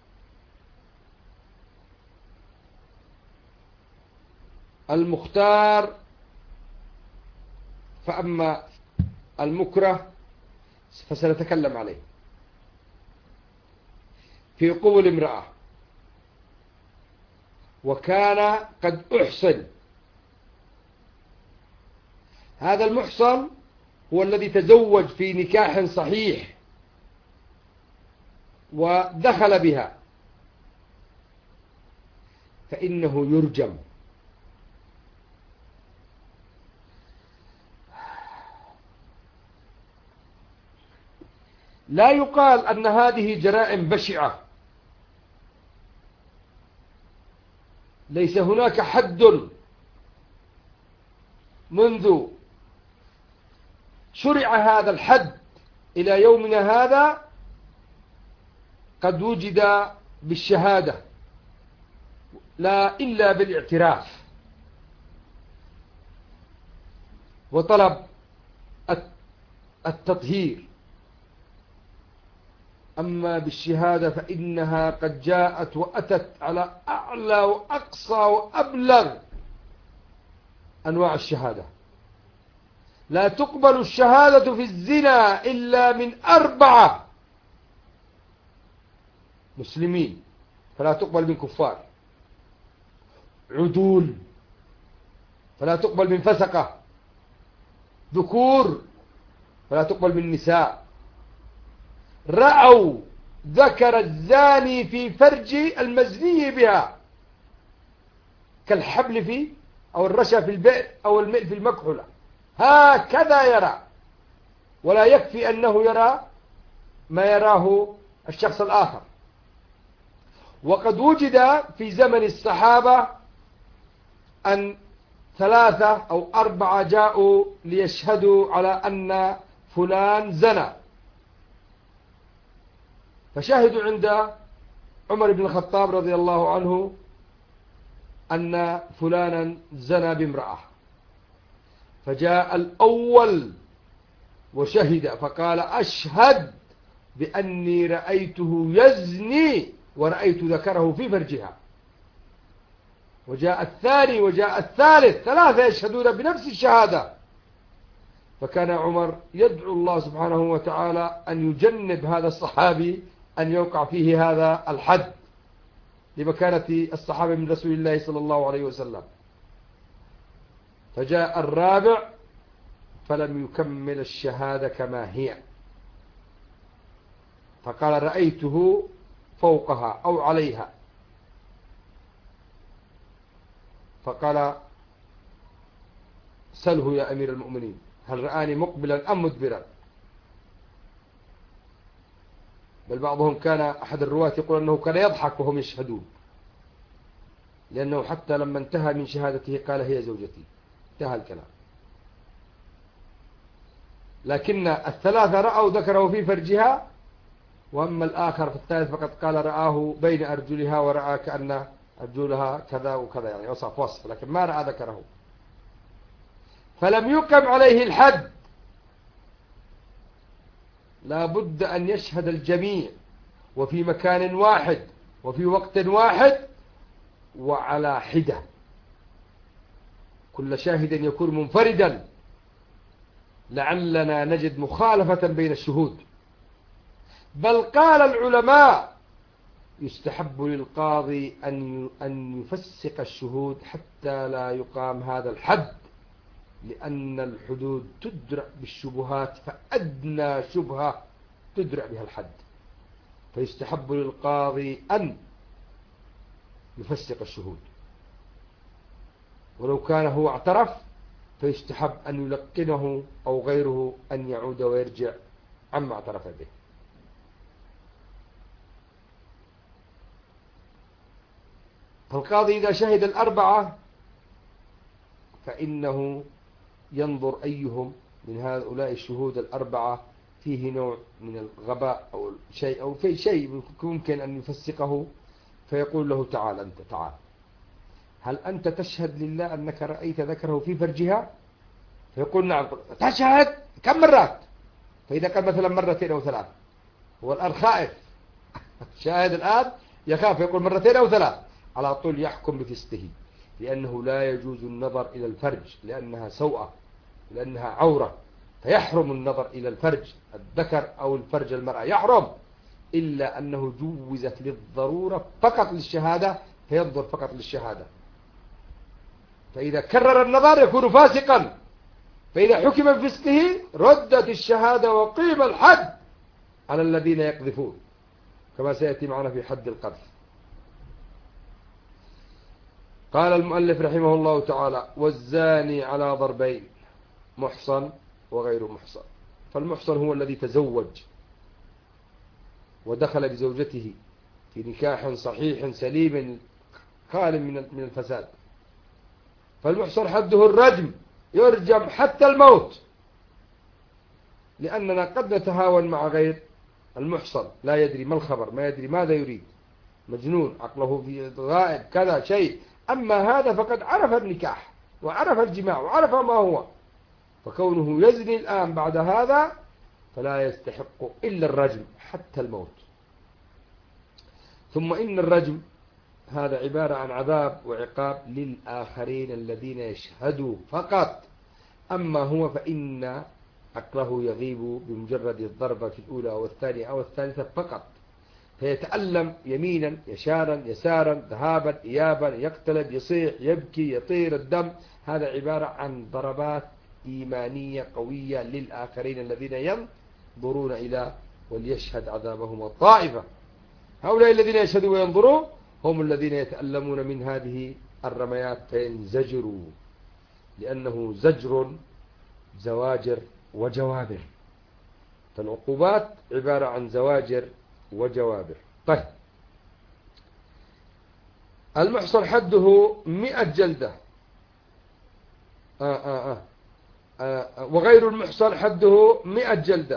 المختار فأما المكره فسنتكلم عليه. في قبل امرأة وكان قد أحصن، هذا المحصن هو الذي تزوج في نكاح صحيح ودخل بها، فإنه يرجم. لا يقال أن هذه جرائم بشعة، ليس هناك حد منذ شرع هذا الحد إلى يومنا هذا قد وجد بالشهادة لا إلا بالاعتراف وطلب التطهير. أما بالشهادة فإنها قد جاءت وأتت على أعلى وأقصى وأبلغ أنواع الشهادة. لا تقبل الشهادة في الزنا إلا من 4 مسلمين، فلا تقبل من كفار. عدول، فلا تقبل من فسقة. ذكور، فلا تقبل من نساء. رأوا ذكر الزاني في فرج المزني بها، كالحبل في أو الرشا في البئر أو المئ في المكحلة، هكذا يرى، ولا يكفي أنه يرى ما يراه الشخص الآخر. وقد وجد في زمن الصحابة أن 3 أو 4 جاءوا ليشهدوا على أن فلان زنى، فشاهدوا عند عمر بن الخطاب رضي الله عنه أن فلانا زنى بامرأة، فجاء الأول وشهد فقال: أشهد بأني رأيته يزني ورأيت ذكره في فرجها. وجاء الثاني وجاء الثالث، 3 يشهدون بنفس الشهادة. فكان عمر يدعو الله سبحانه وتعالى أن يجنب هذا الصحابي أن يوقع فيه هذا الحد لمكانة الصحابة من رسول الله صلى الله عليه وسلم. فجاء الرابع فلم يكمل الشهادة كما هي، فقال: رأيته فوقها أو عليها. فقال: سله يا أمير المؤمنين، هل رآني مقبلا أم مدبرا؟ بل بعضهم كان أحد الرواة يقول أنه كان يضحك وهم يشهدون، لأنه حتى لما انتهى من شهادته قال: هي زوجتي. انتهى الكلام. لكن ال3 رأوا ذكره في فرجها، وأما الآخر في الثالث فقد قال: رآه بين أرجلها ورأى كأن أرجلها كذا وكذا، يعني وصف لكن ما رأى ذكره. فلم يقم عليه الحد، لا بد أن يشهد الجميع وفي مكان واحد وفي وقت واحد وعلى حدة، كل شاهد يكون منفردا لعلنا نجد مخالفة بين الشهود. بل قال العلماء: يستحب للقاضي أن يفسق الشهود حتى لا يقام هذا الحد، لأن الحدود تدرأ بالشبهات، فأدنى شبهة تدرأ بها الحد. فيستحب للقاضي أن يفسق الشهود، ولو كان هو اعترف فيستحب أن يلقنه أو غيره أن يعود ويرجع عما اعترف به. فالقاضي إذا شهد 4 فإنه ينظر أيهم من هؤلاء الشهود 4 فيه نوع من الغباء أو شيء، أو في شيء ممكن أن يفسقه، فيقول له: تعال أنت، تعال، هل أنت تشهد لله أنك رأيت ذكره في فرجها؟ فيقول: نعم. تشهد كم مرات؟ فإذا قال مثلا 2 أو 3، هو الآن خائف، شاهد الآن يخاف، يقول 2 أو 3، على طول يحكم بفسقه، لأنه لا يجوز النظر إلى الفرج، لأنها سوءة، لأنها عورة، فيحرم النظر إلى الفرج الذكر أو الفرج المرأة، يحرم، إلا أنه جوزت للضرورة فقط للشهادة، فينظر فقط للشهادة. فإذا كرر النظر يكون فاسقا، فإذا حكم بفسقه ردت الشهادة وقيم الحد على الذين يقذفون، كما سيأتي معنا في حد القذف. قال المؤلف رحمه الله تعالى: والزاني على ضربين: محصن وغير محصن. فالمحصن هو الذي تزوج ودخل بزوجته في نكاح صحيح سليم خال من الفساد، فالمحصن حده الرجم، يرجم حتى الموت، لأننا قد نتهاون مع غير المحصن، لا يدري ما الخبر، ما يدري ماذا يريد، مجنون عقله في غائب كذا شيء. أما هذا فقد عرف النكاح وعرف الجماع وعرف ما هو، فكونه يزني الآن بعد هذا فلا يستحق إلا الرجم حتى الموت. ثم إن الرجم هذا عبارة عن عذاب وعقاب للآخرين الذين يشهدوا فقط، أما هو فإن عقله يغيب بمجرد الضربة في الأولى أو الثانية أو الثالثة فقط، فيتألم يمينا يشارا يسارا ذهابا إيابا، يقتلب يصيح يبكي يطير الدم. هذا عبارة عن ضربات إيمانية قوية للآخرين الذين ينظرون إلى وليشهد عذابهم الطائفة. هؤلاء الذين يشهدوا وينظروا هم الذين يتألمون من هذه الرميات فينزجروا، لأنه زجر زواجر وجوابر، فالعقوبات عبارة عن زواجر وجوابر. طيب، المحصن حده 100 جلدة، وغير المحصن حده 100 جلدة.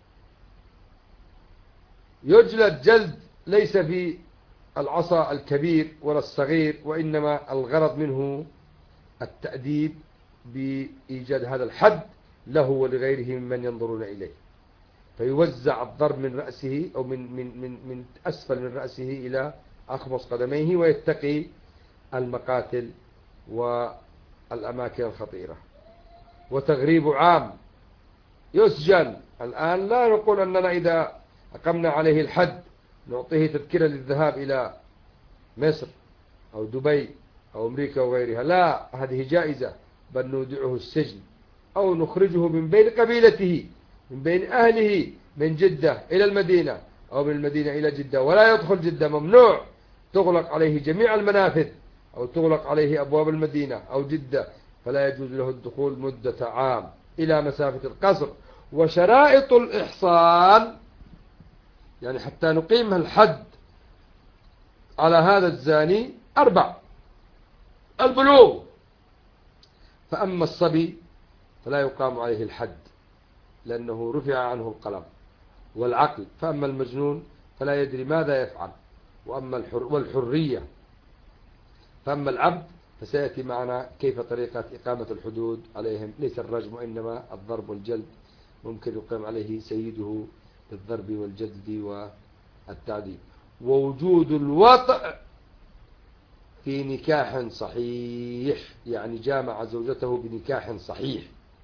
يجلد جلد ليس في العصا الكبير ولا الصغير، وإنما الغرض منه التأديب بإيجاد هذا الحد له ولغيره ممن ينظرون إليه. فيوزع الضرب من رأسه أو من أسفل من رأسه إلى أخمص قدميه، ويتقي المقاتل والأماكن الخطيرة. وتغريب عام، يسجن. الآن لا نقول أننا إذا أقمنا عليه الحد نعطيه تذكرة للذهاب إلى مصر أو دبي أو أمريكا وغيرها، لا، هذه جائزة، بل نودعه السجن أو نخرجه من بين قبيلته من بين أهله من جدة إلى المدينة أو من المدينة إلى جدة، ولا يدخل جدة، ممنوع، تغلق عليه جميع المنافذ أو تغلق عليه أبواب المدينة أو جدة، فلا يجوز له الدخول مدة عام إلى مسافة القصر. وشرائط الإحصان، يعني حتى نقيم الحد على هذا الزاني 4: البلوغ، فأما الصبي فلا يقام عليه الحد لأنه رفع عنه القلم، والعقل، فأما المجنون فلا يدري ماذا يفعل، والحرية، فأما العبد فسيأتي معنا كيف طريقة إقامة الحدود عليهم، ليس الرجم وإنما الضرب والجلد، ممكن يقام عليه سيده بالضرب والجلد والتعذيب. ووجود الوطء في نكاح صحيح، يعني جامع زوجته بنكاح صحيح.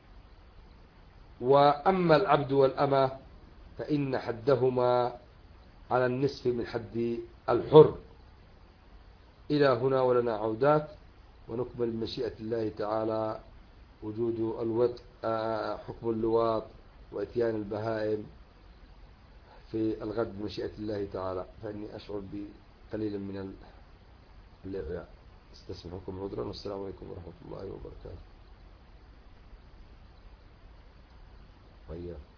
وأما العبد والأمة فإن حدهما على النصف من حد الحر. إلى هنا ولنا عودات، ونكمل بمشيئة الله تعالى وجود الوطء، حكم اللواط وإتيان البهائم في الغد بمشيئة الله تعالى. فإني أشعر بقليل من الإعياء، استسمحكم عذرا، والسلام عليكم ورحمة الله وبركاته.